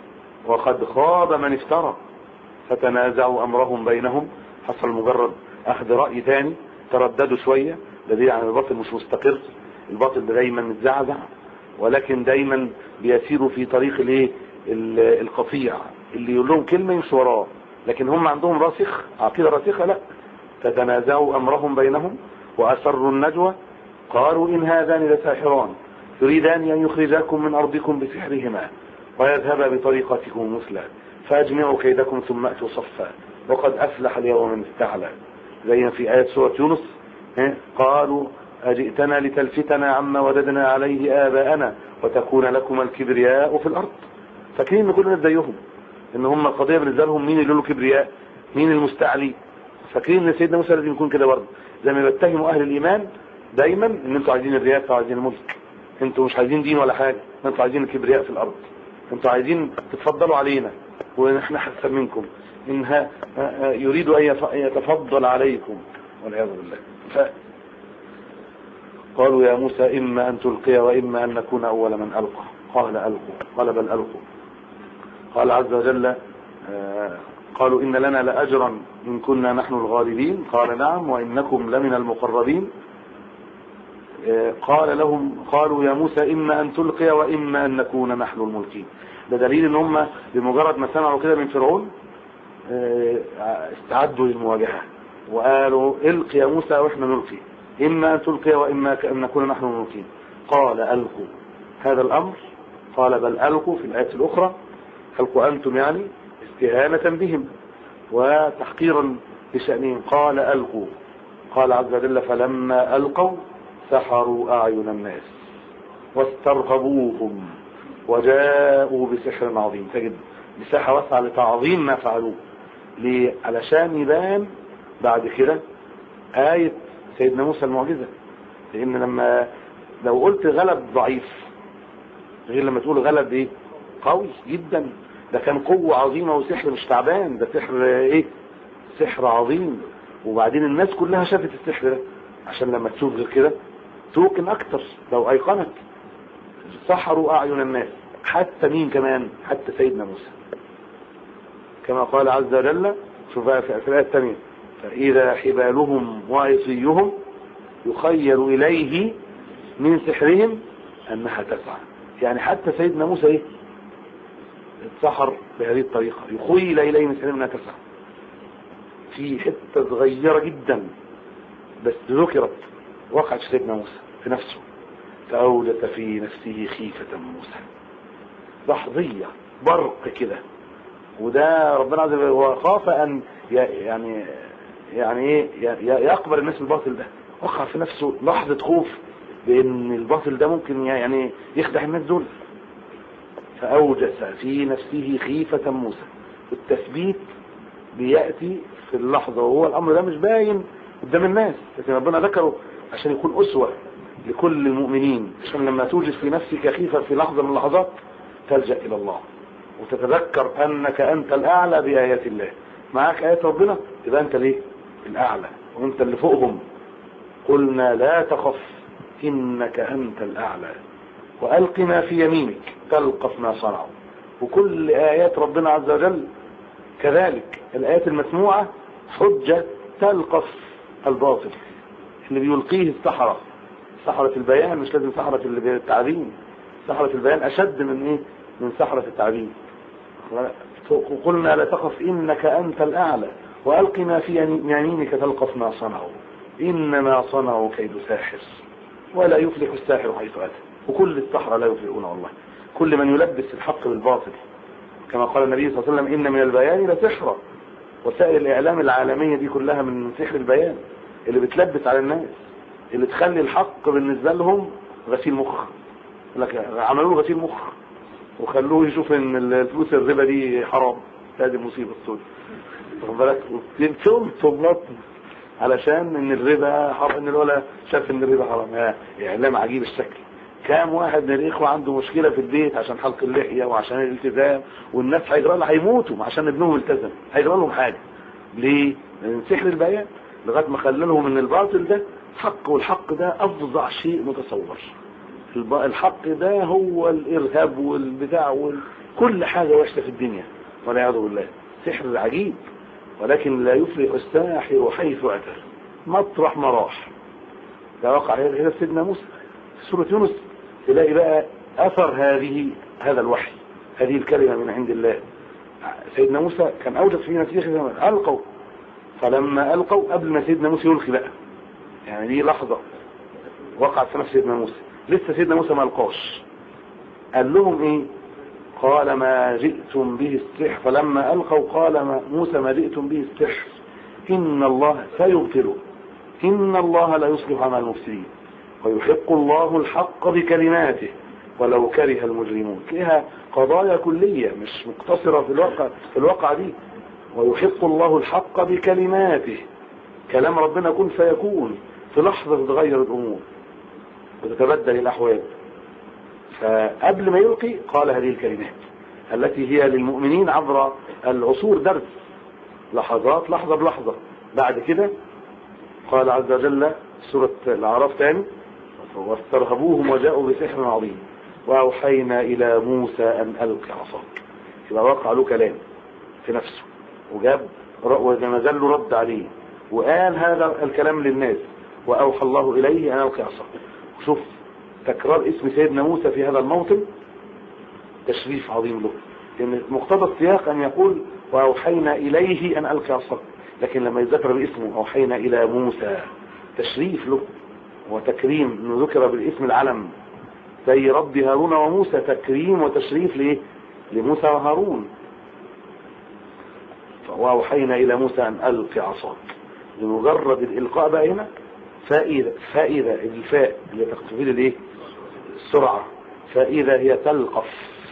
C: وقد خاب من افترى. فتنازعوا امرهم بينهم، حصل مجرد اخذ راي ثاني، ترددوا شويه، دليل على الباطل مش مستقر. الباطل دايما متزعزع ولكن دايما بيسيروا في طريق الايه القطيع، اللي يقول لهم كلمه يمشوا وراه، لكن هم عندهم راسخ عقيده راسخه لا. فتنازعوا امرهم بينهم واسروا النجوى قالوا إن هذان لساحران يريدان أن يخرجاكم من أرضكم بسحرهما ويذهبا بطريقتكم مثلا فأجمعوا كيدكم ثم أتوا صفا وقد أفلح اليوم من استعلى. زي في آية سورة يونس قالوا أجئتنا لتلفتنا عما وجدنا عليه آباءنا وتكون لكم الكبرياء في الأرض. فاكرين ان كلنا زيهم، ان هم القضية بالنسبة لهم مين اللي له كبرياء مين المستعلي. فاكرين ان سيدنا موسى لازم يكون كده برضه، زي ما بيتهموا أهل الإيمان دايما ان انتوا عايزين الرياسة وعايزين الملك، انتوا مش عايزين دين ولا حاجة، انتوا عايزين الكبرياء في الارض، انتوا عايزين تتفضلوا علينا ونحن احسن منكم، انها يريد ان يتفضل عليكم والعياذ بالله. ف... قالوا يا موسى اما ان تلقي واما ان نكون اول من القى. قال القوا، قال بل القوا. قال عز وجل قالوا ان لنا لاجرا ان كنا نحن الغالبين. قال نعم وانكم لمن المقربين. قال لهم قالوا يا موسى إما أن تلقي وإما أن نكون نحن الملكين. ده دليل ان هم بمجرد ما سمعوا كده من فرعون استعدوا للمواجهة وقالوا القي يا موسى واحنا نلقي، اما ان تلقي واما ان نكون نحن نلقي. قال القوا. هذا الامر قال بل القوا في الايات الاخرى، القوا انتم يعني استهانة بهم وتحقيرا لشأنهم. قال القوا. قال عز وجل فلما القوا سحروا اعين الناس واسترهبوهم وجاءوا بسحر عظيم. تجد مساحة واسعة لتعظيم ما فعلوه، ليه؟ علشان يبان بعد كده آية سيدنا موسى المعجزة. لأن لما لو قلت غلب ضعيف غير لما تقول غلب ايه قوي جدا. ده كان قوة عظيمة وسحر مش تعبان، ده سحر ايه سحر عظيم. وبعدين الناس كلها شافت السحر ده، عشان لما تشوف غير كده توقن اكتر لو ايقنت. سحروا اعين الناس، حتى مين كمان؟ حتى سيدنا موسى، كما قال عز وجل. شوف بقى في الآية الثانية فإذا حبالهم وعصيهم يخيل إليه من سحرهم أنها تسعى. يعني حتى سيدنا موسى ايه اتسحر بهذه الطريقة، يخيل إليه من سحرهم أنها تسعى. في حتة صغيرة جدا بس ذكرت وقعت سيدنا موسى في نفسه، فأوجس في نفسه خيفة موسى. لحظية برق كده، وده ربنا عز وجل وخاف ان يعني يعني ايه يقبل الناس الباطل ده. وقع في نفسه لحظة خوف بان الباطل ده ممكن يعني يخدع الناس دول. فاوجس في نفسه خيفة موسى. التثبيت بيأتي في اللحظة، وهو الامر ده مش باين قدام الناس، لكن ربنا ذكره عشان يكون اسوة لكل المؤمنين، عشان لما توجد في نفسك خيفة في لحظة من اللحظات تلجأ الى الله وتتذكر انك انت الاعلى بايات الله. معاك ايات ربنا يبقى انت ليه الاعلى وانت اللي فوقهم. قلنا لا تخف انك انت الاعلى والق ما في يمينك تلقف ما صنعوا. وكل ايات ربنا عز وجل كذلك، الايات المسموعة حجة تلقف الباطل اللي بيلقيه السحرة. سحرة البيان مش لازم سحرة التعليم، سحرة البيان اشد من ايه من سحرة التعليم. قلنا لا تخف انك انت الاعلى والق ما في يمينك تلقف ما صنعوا انما صنعوا كيد ساحر ولا يفلح الساحر حيث اتى. وكل السحرة لا يفلحون والله، كل من يلبس الحق بالباطل، كما قال النبي صلى الله عليه وسلم ان من البيان لسحرا. وسائل الاعلام العالمية دي كلها من سحر البيان، اللي بتلبس على الناس، اللي تخلي الحق بالنسبة لهم غسيل مخ. لك عملوا له غسيل مخ وخلوه يشوف ان الفلوس الربا دي حرام. هذه مصيبة السود، واخد بالك؟ وتنتم علشان ان الربا حرام، ان الولا شاف ان الربا حرام. اعلام عجيب الشكل. كام واحد من الاخوه عنده مشكله في البيت عشان حلق اللحيه وعشان الالتزام، والناس هيجرى لها هيموتوا عشان ابنهم التزم، هيجرى لهم حاجه. ليه؟ من سحر البيان لغايه ما خللهم ان الباطل ده حق، والحق ده افظع شيء متصور. الحق ده هو الارهاب والبتاع وكل حاجه وحشه في الدنيا والعياذ بالله. سحر عجيب، ولكن لا يفلح الساحر حيث اتى. مطرح ما راح. ده وقع هنا سيدنا موسى في سوره يونس. تلاقي بقى اثر هذه هذا الوحي، هذه الكلمه من عند الله. سيدنا موسى كان اوجد في نفسه القوا. فلما القوا قبل ما سيدنا موسى يلقي بقى، يعني دي لحظه وقعت في نفس سيدنا موسى. لسه سيدنا موسى ما القاش، قال لهم ايه؟ قال ما جئتم به السحر. فلما القوا قال ما موسى ما جئتم به السحر ان الله سيبطله ان الله لا يصلح عمل المفسدين ويحق الله الحق بكلماته ولو كره المجرمون. فيها قضايا كلية مش مقتصرة في الواقع في الواقع دي. ويحق الله الحق بكلماته، كلام ربنا كن فيكون، في لحظة تتغير الامور وتتبدل الاحوال. فقبل ما يلقي قال هذه الكلمات التي هي للمؤمنين عبر العصور درس، لحظات لحظة بلحظة. بعد كده قال عز وجل سورة الأعراف ثاني واسترهبوهم وجاءوا بسحر عظيم وأوحينا إلى موسى أن ألق عصاك. يبقى وقع له كلام في نفسه وجاب ونزل له رد عليه وقال هذا الكلام للناس وأوحى الله إليه أن ألق عصاك. شوف تكرار اسم سيدنا موسى في هذا الموطن تشريف عظيم له، لأن مقتضى السياق أن يقول وأوحينا إليه أن ألق عصاك، لكن لما يذكر باسمه أوحينا إلى موسى تشريف له وتكريم، انه ذكر بالاسم العلم زي رب هارون وموسى، تكريم وتشريف ليه؟ لموسى وهارون. وأوحينا إلى موسى أن ألقي عصاك، لمجرد الإلقاء بقى هنا فإذا فإذا الفاء اللي تقتضي الايه؟ السرعة، فإذا هي تلقف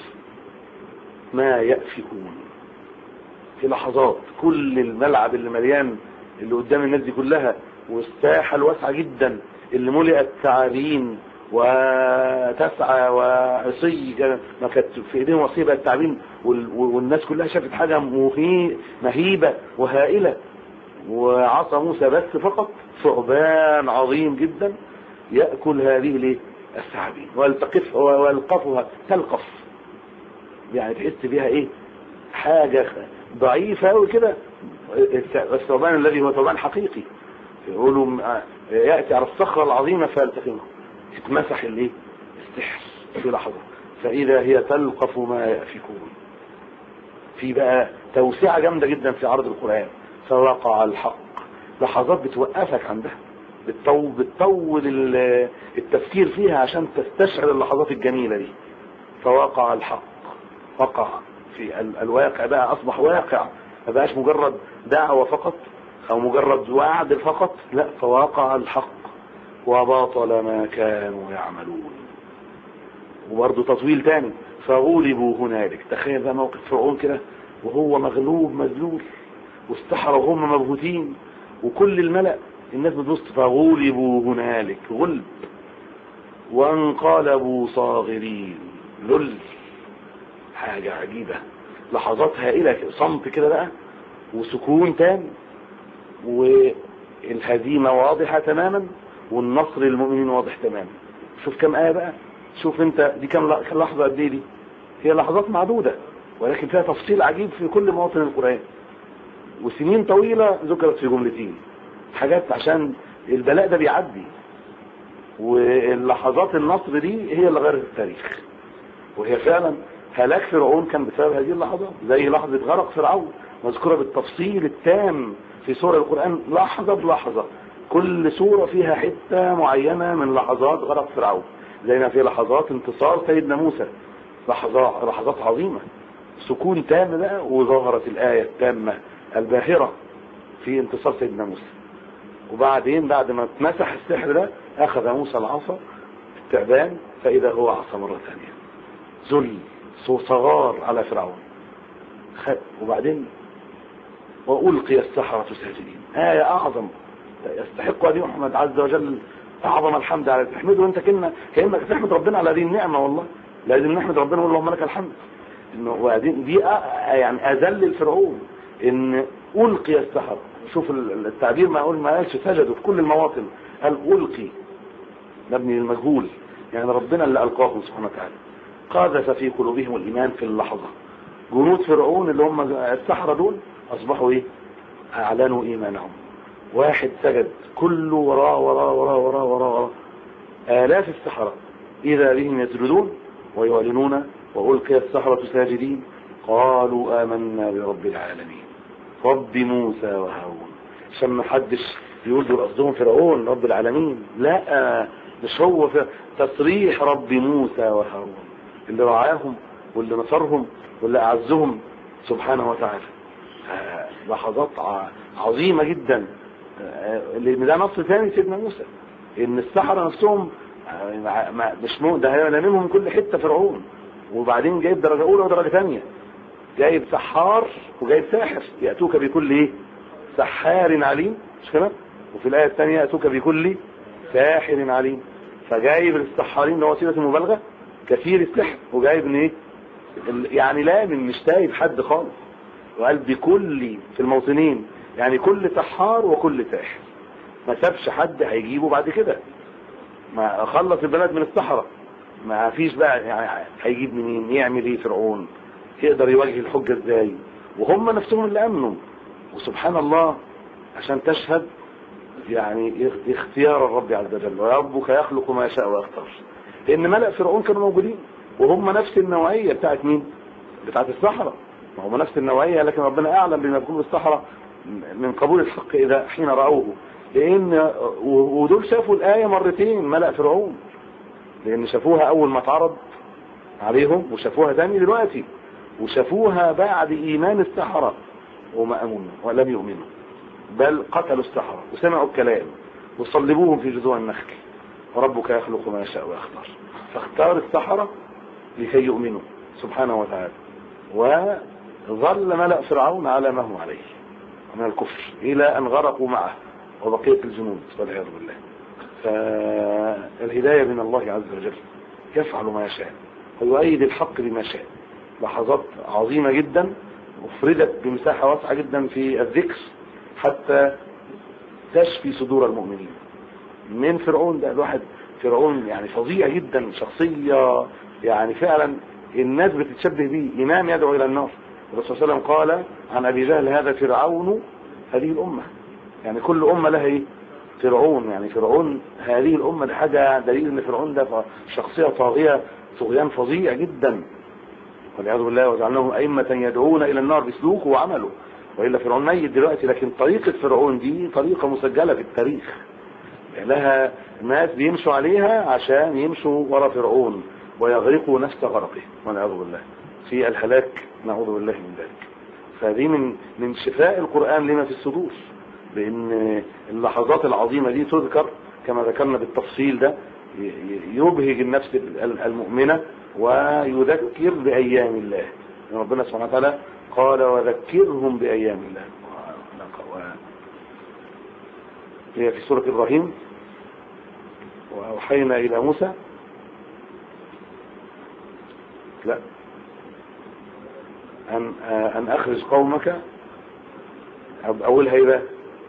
C: ما يأفكون. في لحظات كل الملعب اللي مليان اللي قدام الناس دي كلها، والساحة الواسعة جدا اللي ملئت تعابين وتسعى وعصي، ما كانت في ايديهم وصيبة التعابين، والناس كلها شافت حاجة مهيبة وهائلة، وعصى موسى بس فقط ثعبان عظيم جدا يأكل هذه الايه؟ الثعابين، والتقف والقفها تلقف، يعني تحس بها ايه؟ حاجة ضعيفة قوي كده. الثعبان الذي هو ثعبان حقيقي، يقولوا يأتي على الصخرة العظيمة فيلتقمه، يتمسح الايه؟ السحر في لحظة، فإذا هي تلقف ما يأفكون. في بقى توسعة جامدة جدا في عرض القرآن، فوقع الحق، لحظات بتوقفك عندها، بتطول, بتطول التفكير فيها عشان تستشعر اللحظات الجميلة دي. فوقع الحق، وقع في الواقع بقى، أصبح واقع، ما بقاش مجرد دعوة فقط أو مجرد وعد فقط، لا، فوقع الحق وباطل ما كانوا يعملون. وبرضه تطويل تاني، فغولبوا هنالك. تخيل بقى موقف فرعون كده وهو مغلوب مذلول، والسحرة وهم مبهوتين، وكل الملأ الناس بتبص، فغولبوا هنالك، غلب، وانقلبوا صاغرين، ذل. حاجة عجيبة، لحظات هائلة، صمت كده بقى وسكون تام، والهزيمة واضحة تماما، والنصر للمؤمنين واضح تماما. شوف كم آية بقى، شوف انت دي كم لحظة قد ايه دي، هي لحظات معدودة ولكن فيها تفصيل عجيب في كل مواطن القرآن، وسنين طويلة ذكرت في جملتين، حاجات عشان البلاء ده بيعدي، واللحظات النصر دي هي اللي غيرت التاريخ. وهي فعلا هلاك فرعون كان بسبب هذه اللحظات، زي لحظة غرق فرعون مذكورة بالتفصيل التام في سورة القرآن، لحظة بلحظة، كل سورة فيها حتة معينة من لحظات غرق فرعون، زي ما في لحظات انتصار سيدنا موسى، لحظات لحظات عظيمة، سكون تام بقى، وظهرت الآية التامة الباهرة في انتصار سيدنا موسى. وبعدين بعد ما اتمسح السحر ده، أخذ موسى العصا التعبان فإذا هو عصا مرة ثانية، ذل صغار على فرعون. وبعدين وألقي السحرة ساجدين، آية أعظم يستحق أن يحمد عز وجل أعظم الحمد على تحمده، وأنت كأنك كأنك تحمد ربنا على هذه النعمة. والله لازم نحمد ربنا ونقول اللهم لك الحمد. إنه وبعدين دي يعني أذل الفرعون إن ألقي السحرة. شوف التعبير، ما أقول ما قالش سجدوا في كل المواطن، قال ألقي، مبني للمجهول، يعني ربنا اللي ألقاهم سبحانه وتعالى. قاذف في قلوبهم الإيمان في اللحظة. جنود فرعون اللي هم السحرة دول أصبحوا إيه؟ أعلنوا إيمانهم. واحد سجد، كله وراه وراه وراه وراه وراه, وراه. آلاف السحرة إذا بهم يسجدون ويعلنون وألقي السحرة ساجدين قالوا آمنا برب العالمين رب موسى وهارون. عشان ما حدش يقول دول قصدهم فرعون رب العالمين، لا، مش هو، في تصريح رب موسى وهارون اللي رعاهم واللي نصرهم واللي أعزهم سبحانه وتعالى. لحظات عظيمة جدا. اللي ده نص ثاني سيدنا موسى، ان السحرة نفسهم مش مو ده هيلمهم من كل حتة فرعون، وبعدين جايب درجة اولى ودرجة ثانية، جايب سحار وجايب ساحر، يأتوك بكل ايه؟ سحار عليم، مش كده؟ وفي الآية الثانية يأتوك بكل ساحر عليم. فجايب السحارين ده وسيلة المبالغة، كثير السحر، وجايب ان ايه؟ يعني لا، من مش تايب حد خالص، وقال بكل في الموطنين، يعني كل سحار وكل ساحر، ما سابش حد هيجيبه بعد كده، ما خلص البلد من السحرة، ما فيش بقى يعني هيجيب منين، يعمل ايه فرعون، يقدر يواجه الحجة ازاي، وهم نفسهم اللي امنوا. وسبحان الله، عشان تشهد يعني اختيار الرب عز وجل، وربك يخلق ما يشاء ويختار، لان ملأ فرعون كانوا موجودين وهم نفس النوعية بتاعت مين؟ بتاعت السحرة، ما هم نفس النوعية، لكن ربنا اعلم بما يكون بالسحرة من قبول الحق إذا حين رأوه، لأن ودول شافوا الآية مرتين ملأ فرعون، لأن شافوها أول ما اتعرض عليهم، وشافوها تاني دلوقتي، وشافوها بعد إيمان السحرة وما أمنوا ولم يؤمنوا، بل قتلوا السحرة وسمعوا الكلام وصلبوهم في جذوع النخل، وربك يخلق ما يشاء ويختار، فاختار السحرة لكي يؤمنوا سبحانه وتعالى، وظل ملأ فرعون على ما هو عليه من الكفر إلى أن غرقوا معه وبقية الجنود والعياذ بالله. فالهداية من الله عز وجل، يفعل ما يشاء ويؤيد الحق بما شاء. لحظات عظيمة جدا أفردت بمساحة واسعة جدا في الذكر حتى تشفي صدور المؤمنين من فرعون. ده الواحد فرعون يعني فظيع جدا، شخصية يعني فعلا الناس بتتشبه به، إمام يدعو إلى النار. الرسول صلى الله عليه وسلم قال عن أبي جهل هذا فرعون هذه الأمة، يعني كل أمة لها إيه؟ فرعون. يعني فرعون هذه الأمة، ده حاجة دليل ان فرعون ده شخصية طاغية طغيان فظيع جدا والعياذ بالله، وجعلناهم أئمة يدعون إلى النار بسلوكه وعمله، وإلا فرعون ميت دلوقتي، لكن طريقة فرعون دي طريقة مسجلة في التاريخ، لها ناس بيمشوا عليها عشان يمشوا وراء فرعون ويغرقوا نفس غرقه والعياذ بالله في الهلاك، نعوذ بالله من ذلك. فدي من من شفاء القرآن لما في الصدور، بأن اللحظات العظيمة دي تذكر كما ذكرنا بالتفصيل، ده يبهج النفس المؤمنة ويذكر بأيام الله. ربنا سبحانه وتعالى قال وذكرهم بأيام الله. هي في سورة إبراهيم وأوحينا إلى موسى، لا أن أن أخرج قومك، أولها إيه؟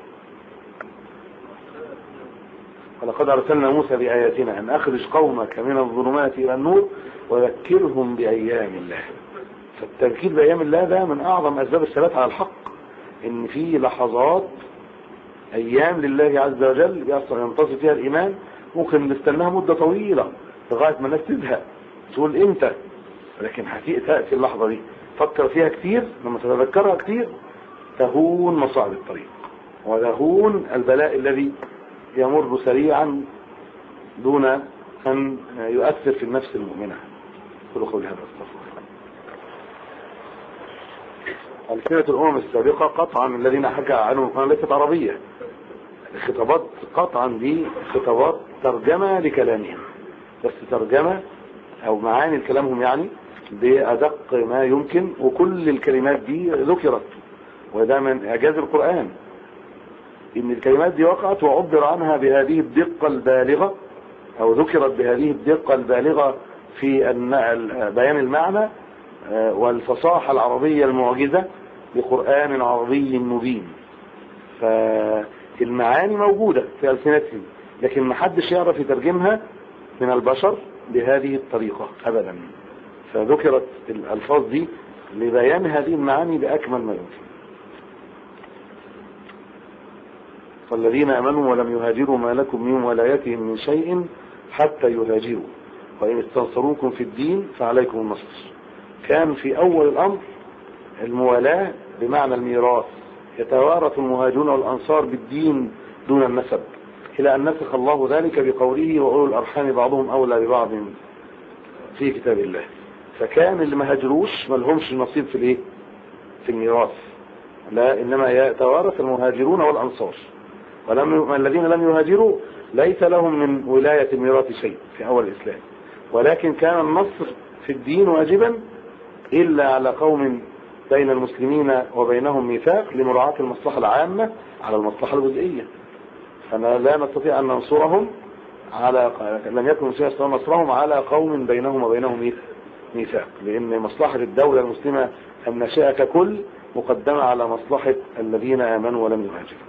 C: ولقد أرسلنا موسى بآياتنا أن أخرج قومك من الظلمات إلى النور وذكرهم بأيام الله. فالتذكير بأيام الله ده من أعظم أسباب الثبات على الحق، إن في لحظات أيام لله عز وجل بيصل ينتصر فيها الإيمان، ممكن نستناها مدة طويلة لغاية ما الناس تزهق تقول إمتى، لكن تأتي اللحظة دي فكر فيها كتير، لما تتذكرها كتير تهون مصاعب الطريق وتهون البلاء الذي يمر سريعا دون أن يؤثر في النفس المؤمنة. كل قول هذا استغفر. ألسنة الأمم السابقة قطعا الذين حكى عنهم القرآن ليست عربية، الخطابات قطعا دي خطابات ترجمة لكلامهم، بس ترجمة أو معاني كلامهم يعني بأدق ما يمكن، وكل الكلمات دي ذكرت، وده من إعجاز القرآن إن الكلمات دي وقعت وعبر عنها بهذه الدقة البالغة، أو ذكرت بهذه الدقة البالغة في بيان المعنى والفصاحة العربية المعجزة بقرآن عربي مبين. فالمعاني موجودة في ألسنتهم، لكن ما حدش يعرف يترجمها من البشر بهذه الطريقة أبدا، فذكرت الألفاظ دي لبيان هذه المعاني بأكمل ما يمكن. والذين آمنوا ولم يهاجروا ما لكم من ولايتهم من شيء حتى يهاجروا وإن استنصروكم في الدين فعليكم النصر. كان في أول الأمر الموالاة بمعنى الميراث، يتوارث المهاجرون والأنصار بالدين دون النسب، إلى أن نسخ الله ذلك بقوله وأولو الأرحام بعضهم أولى ببعض في كتاب الله. فكان اللي ما هاجروش ما لهمش نصيب في الايه في الميراث، لا، إنما يتوارث المهاجرون والأنصار. ولم الذين لم يهاجروا ليس لهم من ولاية الميراث شيء في أول الإسلام، ولكن كان النصر في الدين واجبا إلا على قوم بين المسلمين وبينهم ميثاق لمراعاة المصلحة العامة على المصلحة الجزئية. فلا لا نستطيع أن ننصرهم على لم يكن المسلمين نصرهم على قوم بينهم وبينهم ميثاق، لأن مصلحة الدولة المسلمة الناشئة ككل مقدمة على مصلحة الذين آمنوا ولم يهاجروا.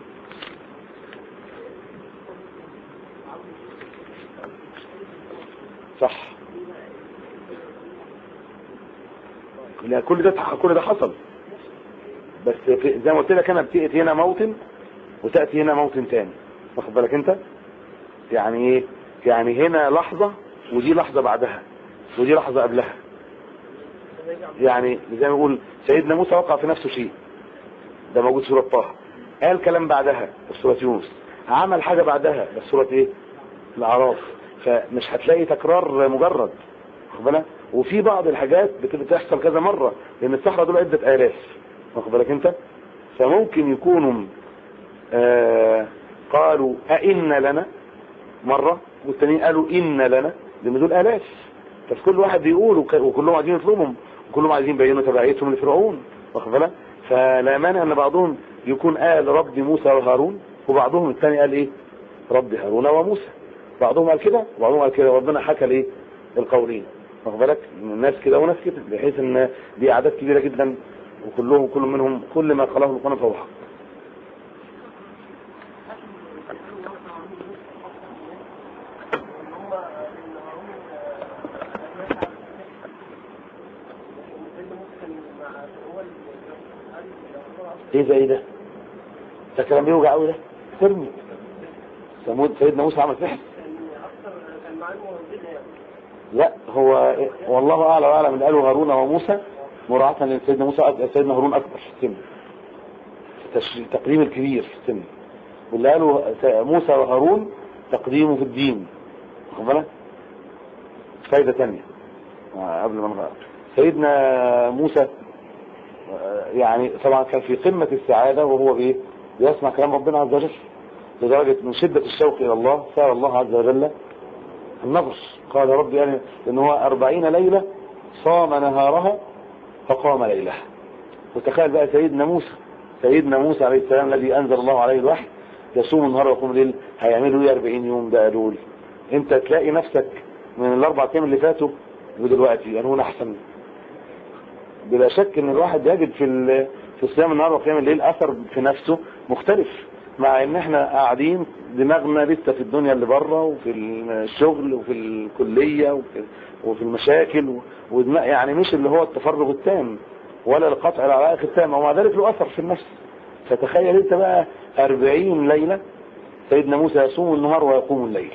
C: صح، لا كل ده كل ده حصل، بس زي ما قلت لك انا بتأتي هنا موطن وتأتي هنا موطن تاني، واخد بالك انت؟ يعني ايه؟ يعني هنا لحظة ودي لحظة بعدها ودي لحظة قبلها. يعني زي ما نقول سيدنا موسى وقع في نفسه شيء ده موجود في سورة طه. قال كلام بعدها في سورة يونس، عمل حاجة بعدها في سورة ايه؟ الأعراف. فمش هتلاقي تكرار مجرد، واخد بالك؟ وفي بعض الحاجات بتحصل كذا مرة، لأن السحرة دول عدة آلاف، واخد بالك أنت؟ فممكن يكونوا آه قالوا أئن لنا مرة، والتانيين قالوا إن لنا، لأن دول آلاف. بس كل واحد بيقول وكلهم عايزين يطلبهم، وكلهم عايزين يبينوا تبعيتهم لفرعون، واخد بالك؟ فلا مانع ان بعضهم يكون قال رب موسى وهارون، وبعضهم الثاني قال ايه؟ رب هارون وموسى. بعضهم قال كده وبعضهم قال كده، ربنا حكى الايه؟ القولين، واخد بالك؟ ناس كده وناس كده، بحيث ان دي اعداد كبيره جدا، وكلهم كل منهم كل ما قاله القرآن فهو حق. ايه ده ايه ده؟ ده كلام بيوجع قوي ده. ترمي ثمود سيدنا موسى عمل سحر؟ لا، هو والله اعلى واعلم من قالوا هارون وموسى مراعاة لان سيدنا موسى سيدنا هارون اكبر في السن، تقديم الكبير في السن، واللي قالوا موسى وهارون تقديمه في الدين، واخد بالك؟ فايدة ثانيه قبل ما نغير. سيدنا موسى يعني طبعا كان في قمة السعادة، وهو ايه؟ يسمع كلام ربنا عز وجل، لدرجة من شدة الشوق إلى الله سأل الله عز وجل النظر. قال ربي يعني إن هو أربعين ليلة صام نهارها فقام ليلها. وتخيل بقى سيدنا موسى سيدنا موسى عليه السلام الذي أنزل الله عليه الوحي يصوم النهار ويقوم الليل، هيعملوا ايه أربعين يوم ده دول؟ انت تلاقي نفسك من الاربع ايام اللي فاتوا ودلوقتي يعني هو احسن. بلا شك ان الواحد يجد في في صيام النهار وقيام الليل اثر في نفسه مختلف، مع ان احنا قاعدين دماغنا لسه في الدنيا اللي بره، وفي الشغل وفي الكليه وفي, وفي المشاكل، ودماغ يعني مش اللي هو التفرغ التام ولا القطع العلائق التام، ومع ذلك له اثر في النفس. فتخيل انت بقى أربعين ليله سيدنا موسى يصوم النهار ويقوم الليل،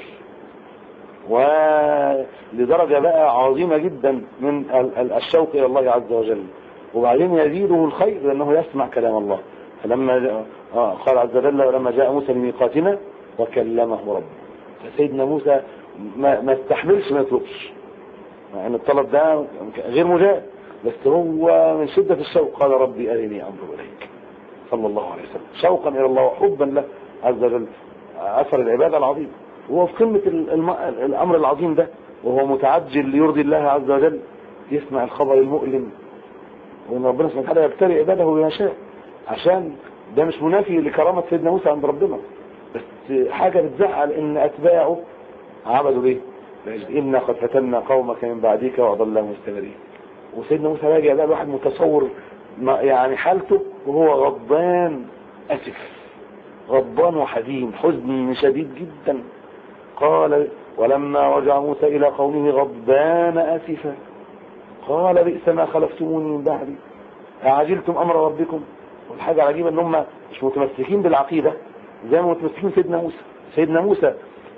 C: ولدرجة بقى عظيمة جدا من الشوق إلى الله عز وجل. وبعدين يزيده الخير لأنه يسمع كلام الله. فلما قال عز وجل ولما جاء موسى لميقاتنا وكلمه ربه، فسيدنا موسى ما, ما استحملش ما يطلبش، مع ان الطلب ده غير مجاب، بس هو من شدة الشوق قال ربي أرني أنظر إليك، صلى الله عليه وسلم، شوقا إلى الله وحبا له عز وجل. أثر العبادة العظيم، وهو في قمة الأمر العظيم ده، وهو متعجل ليرضي الله عز وجل، يسمع الخبر المؤلم، وإن ربنا سبحانه وتعالى يبتلي عباده بما شاء، عشان ده مش منافي لكرامة سيدنا موسى عند ربنا، بس حاجة بتزعل إن أتباعه عبدوا ليه؟ إنا قد فتنا قومك من بعدك وأضلهم مستمرين. وسيدنا موسى راجع بقى الواحد متصور يعني حالته وهو غضبان أسف، غضبان وحزين حزن شديد جدا. قال ولما رجع موسى إلى قومه غضبان آسفا قال بئس ما خلفتموني من بعدي أعجلتم أمر ربكم. والحاجة العجيبة ان هم مش متمسكين بالعقيدة زي ما متمسكين سيدنا موسى. سيدنا موسى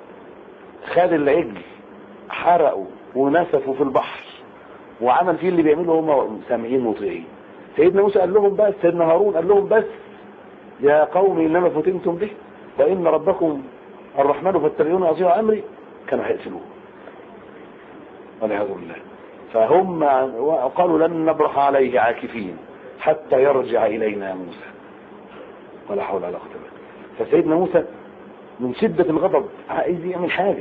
C: خد العجل حرقوا ونسفوا في البحر وعمل فيه اللي بيعمله هم سامعين مطيعين. سيدنا موسى قال لهم بس، سيدنا هارون قال لهم بس يا قوم إنما فتنتم به وإن ربكم الرحمن فاتبعوني أطيعوا أمري، كانوا هيقتلوه والعياذ بالله. فهم قالوا لن نبرح عليه عاكفين حتى يرجع إلينا موسى، ولا حول ولا قوة إلا بالله. فسيدنا موسى من شدة الغضب عايز يعمل حاجة،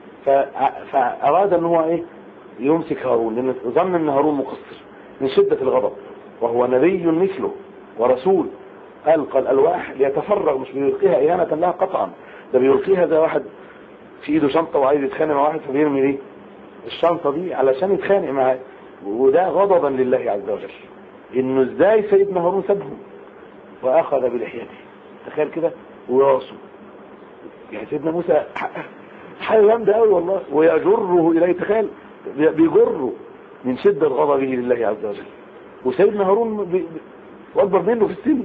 C: فأراد أن هو إيه يمسك هارون، لأن ظن أن هارون مقصر من شدة الغضب، وهو نبي مثله ورسول. ألقى الألواح ليتفرغ، مش بيلقيها إهانة لها قطعا، ده بيلقيها زي واحد في إيده شنطة وعايز يتخانق مع واحد فبيرمي ليه الشنطة دي علشان يتخانق معاه، وده غضبا لله عز وجل إنه إزاي سيدنا هارون سابهم وأخذ بلحيته. تخيل كده وراسه، يعني سيدنا موسى حاجة جامدة قوي والله، ويجره إليه. تخيل بيجره من شدة غضبه لله عز وجل، وسيدنا هارون أكبر منه في السن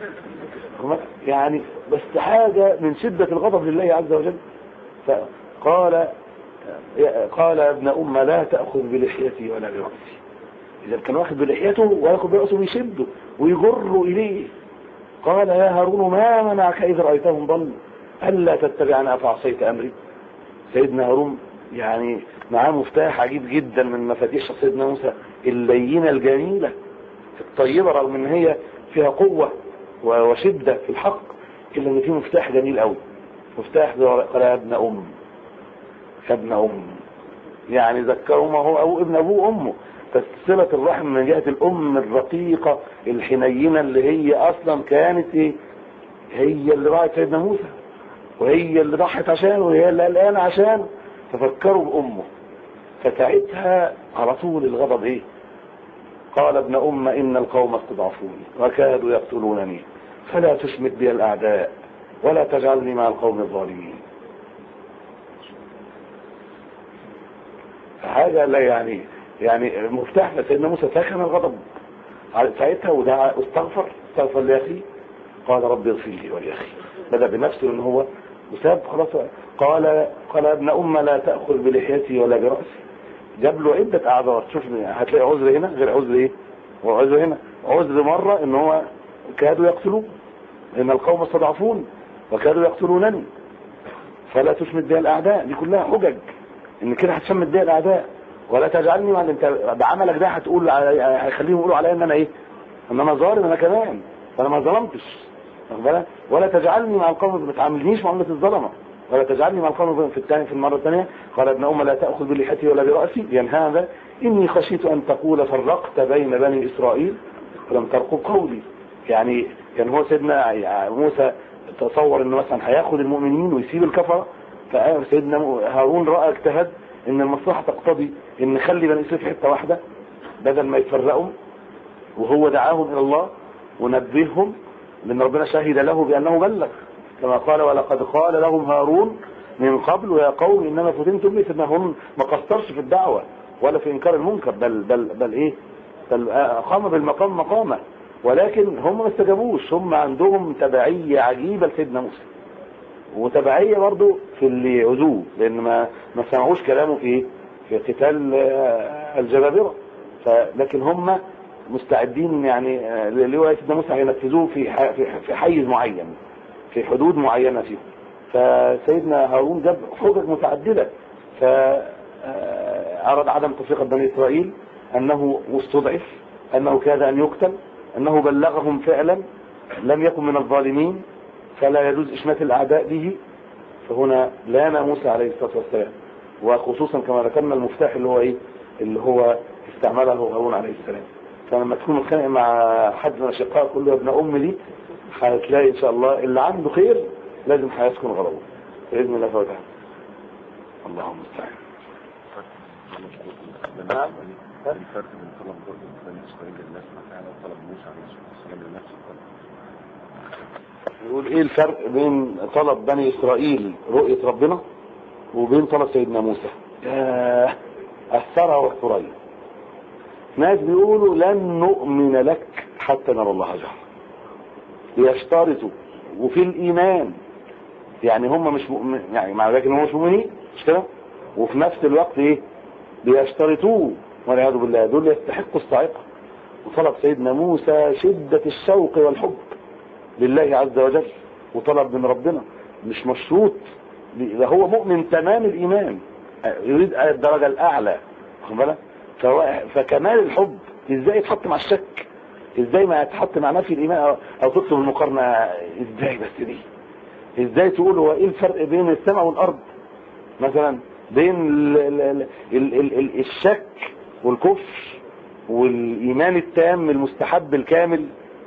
C: يعني، بس حاجة من شدة الغضب لله عز وجل. فقال قال يا ابن أم لا تأخذ بلحيتي ولا برأسي. إذا كان واخد بلحيته وياخد برأسه ويشده ويجره إليه، قال يا هارون ما منعك إذ رأيتهم ضل ألا تتبعني أفعصيت أمري. سيدنا هارون يعني معاه مفتاح عجيب جدا من مفاتيح سيدنا موسى، اللينة الجميلة الطيبة، رغم ان هي فيها قوة وشدة في الحق، إلا ان فيه مفتاح جميل قوي. مفتاح قال يا ابن أم، يا ابن أم، يعني ذكرهم هو أو ابن أبوه وأمه. فصلة الرحم من جهة الأم الرقيقة الحنينة اللي هي أصلا كانت إيه؟ هي اللي راحت سيدنا موسى، وهي اللي ضحت عشانه، وهي اللي قلقانة عشانه. ففكروا بأمه، فساعتها على طول الغضب إيه؟ قال ابن أم إن القوم استضعفوني وكادوا يقتلونني فلا تشمت بي الأعداء ولا تجعلني مع القوم الظالمين. حاجة لا يعني يعني مفتاح سيدنا موسى سكن الغضب ساعتها، ودعا استغفر استغفر لأخيه، قال رب اغفر لي ولأخي، بدأ بنفسه ان هو وساب خلاص. قال قال ابن أم لا تأخذ بلحيتي ولا برأسي. جاب له عدة أعذار، شوف هتلاقي عذر هنا غير عذر ايه، وعذر هنا عذر مرة ان هو كادوا يقتلون، ان القوم استضعفون وكادوا يقتلونني فلا تشمت بها الأعداء. دي كلها حجج ان كده هتشمت بها الأعداء، ولا تجعلني مع انت بعملك ده هتقول هيخليهم يقولوا عليا ان انا ايه، ان انا ظالم انا كمان، فانا ما ظلمتش، ولا تجعلني مع القوم، ما تعاملنيش معاملة الظلمة، ولا تجعلني مع القوم. في الثاني في المرة الثانية قال ابن أم لا تأخذ بلحيتي ولا برأسي، يعني هذا إني خشيت أن تقول فرقت بين بني إسرائيل ولم ترقب قولي. يعني كان هو سيدنا موسى تصور انه مثلا هياخد المؤمنين ويسيب الكفرة، فسيدنا هارون رأى اجتهد ان المصلحة تقتضي ان نخلي بني إسرائيل في حتة واحدة بدل ما يتفرقوا، وهو دعاهم إلى الله ونبههم، لأن ربنا شهد له بأنه بلغ كما قال ولقد قال لهم هارون من قبل يا قوم إنما فتنتم به. سيدنا هارون ما قصرش في الدعوة ولا في إنكار المنكر، بل بل بل إيه، بل قام بالمقام مقامه، ولكن هم ما استجابوش. هم عندهم تبعية عجيبة لسيدنا موسى، وتبعية برضو في اللي عزوه، لأن ما ما سمعوش كلامه في في قتال الجبابرة. لكن هم مستعدين يعني اللي هو سيدنا موسى هينفذوه في في حيز معين، في حدود معينة فيه. فسيدنا هارون جاب حجج متعددة، فأراد عدم تفرقة بني إسرائيل، أنه مستضعف، أنه كاد أن يقتل، أنه بلغهم فعلا، لم يكن من الظالمين، فلا يجوز إشمات الأعداء به. فهنا لان موسى عليه الصلاة والسلام، وخصوصا كما ذكرنا المفتاح اللي هو إيه، اللي هو استعمله هارون عليه السلام. فلما تكون متخانق مع حد من الأشقاء كله ابن أم لي، هتلاقي إن شاء الله اللي عنده خير لازم هيسكن غضبه بإذن الله تعالى. اللهم المستعان.
D: نعم. الفرق بين طلب بني إسرائيل للناس مثلا وطلب موسى عليه الصلاة والسلام للنفس الطلب.
C: يقول إيه الفرق بين طلب بني إسرائيل رؤية ربنا وبين طلب سيدنا موسى؟ آه الثرى والثريا. ناس بيقولوا لن نؤمن لك حتى نرى الله جهرا، يشترطوا وفي الإيمان، يعني هم مش مؤمن، يعني مع ذلك هم مش مؤمنين مش كده، وفي نفس الوقت ايه بيشترطوه والعياذ بالله، دول يستحقوا الصاعقة. وطلب سيدنا موسى شدة الشوق والحب لله عز وجل، وطلب من ربنا مش مشروط، ده هو مؤمن تمام الإيمان، يريد الدرجة الأعلى، فكمال الحب ازاي يتحط مع الشك، ازاي ما يتحط مع نفي الإيمان، او تطلب المقارنة ازاي، بس دي ازاي تقول هو ايه الفرق بين السماء والأرض مثلا، بين ال ال ال ال ال الشك والكفر والإيمان التام المستحب الكامل.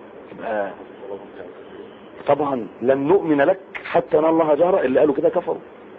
C: طبعا لن نؤمن لك حتى نرى الله جهرا، اللي قالوا كده كفروا.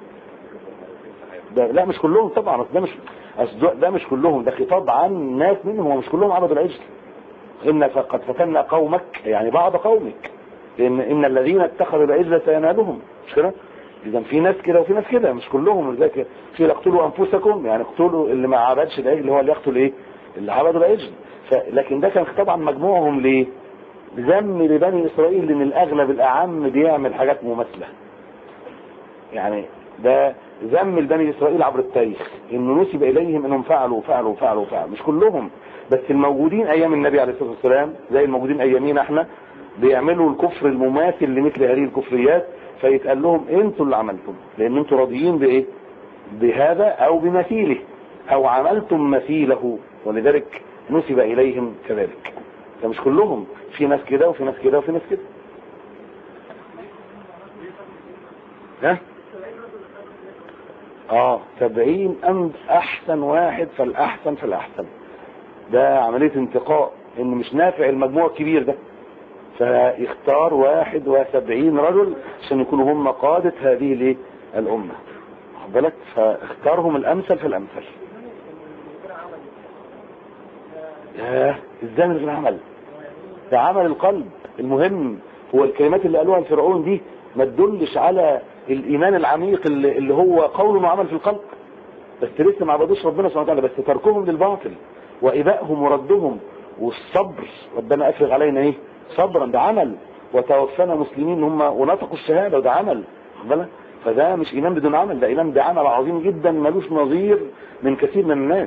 C: ده لا مش كلهم طبعا، ده مش ده مش كلهم، ده خطاب عن ناس منهم، ومش كلهم عبدوا العجل. إن فقد فتنا قومك، يعني بعض قومك، لأن إن الذين اتخذوا العجل سينالهم، مش كده؟ إذا في ناس كده وفي ناس كده، مش كلهم. لذلك في يقتلوا أنفسكم، يعني اقتلوا اللي ما عبدش العجل، هو اللي يقتل إيه؟ اللي عبدوا العجل. لكن ده كان خطاب عن مجموعهم. ليه؟ ذم لبني إسرائيل لأن الأغلب الأعم بيعمل حاجات مماثلة. يعني ده ذم لبني إسرائيل عبر التاريخ، إنه نسب إليهم إنهم فعلوا فعلوا فعلوا فعلوا، مش كلهم، بس الموجودين أيام النبي عليه الصلاة والسلام زي الموجودين أيامينا احنا، بيعملوا الكفر المماثل لمثل هذه الكفريات، فيتقال لهم انتوا اللي عملتم، لان انتوا راضيين بايه؟ بهذا او بمثيله او عملتم مثيله، ولذلك نسب اليهم كذلك. فمش كلهم، في ناس كده وفي ناس كده وفي ناس كده. ها اه سبعين أم احسن واحد فالاحسن فالاحسن. ده عملية انتقاء، ان مش نافع المجموع الكبير ده، فيختار واحد وسبعين رجل عشان يكونوا هم قادة هذه الايه الامة، واخد بالك؟ فاختارهم الامثل فالامثل. ياه ازاي من غير عمل؟ ده عمل القلب المهم. هو الكلمات اللي قالوها الفرعون دي ما تدلش على الايمان العميق اللي, اللي هو قول وعمل في القلب، بس لسه ما عبدوش ربنا سبحانه وتعالى، بس تركهم للباطل وابائهم وردهم والصبر. ربنا افرغ علينا ايه صبرا، ده عمل. وتوفنا مسلمين هم ونطقوا الشهاده، وده عمل، واخد بالك؟ فده مش ايمان بدون عمل، ده ايمان بعمل عظيم جدا ملوش نظير من كثير من الناس.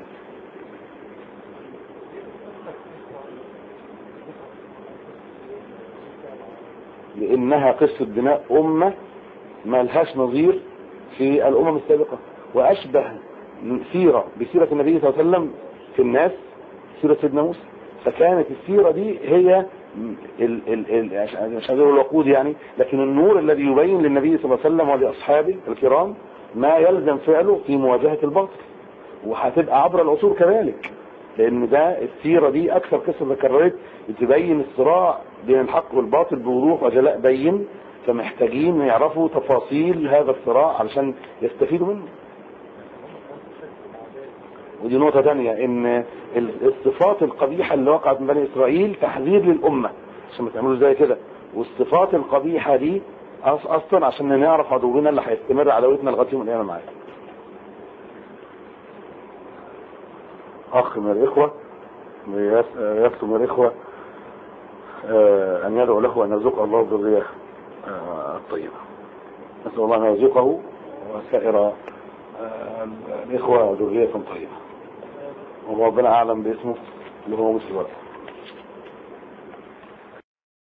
C: لانها قصة دماء امة ما لهاش نظير في الامم السابقة، واشبه سيرة بسيرة النبي صلى الله عليه وسلم في الناس سيرة سيدنا موسى. فكانت السيرة دي هي ال ال ال مش هقول الوقود يعني، لكن النور الذي يبين للنبي صلى الله عليه وسلم ولأصحابه الكرام ما يلزم فعله في مواجهة الباطل. وهتبقى عبر العصور كذلك، لان ده السيرة دي اكثر قصة ذكرت بتبين الصراع بين الحق والباطل بوضوح وجلاء بين، فمحتاجين يعرفوا تفاصيل هذا الصراع علشان يستفيدوا منه. ودي نقطة تانية، ان الصفات القبيحة اللي وقعت من بني اسرائيل تحذير للامة عشان ما تعملوش زي كده، والصفات القبيحة دي اصلا عشان نعرف عدونا اللي هيستمر عداوتنا لغاية يوم القيامة معانا. اخ من الاخوة يطلب من الاخوة ان يدعو له ان يرزق الله الذرية الطيبة. نسأل الله ان يرزقه وسائر الاخوة ذرية طيبة، وربنا اعلم باسمه اللي هو مسلم.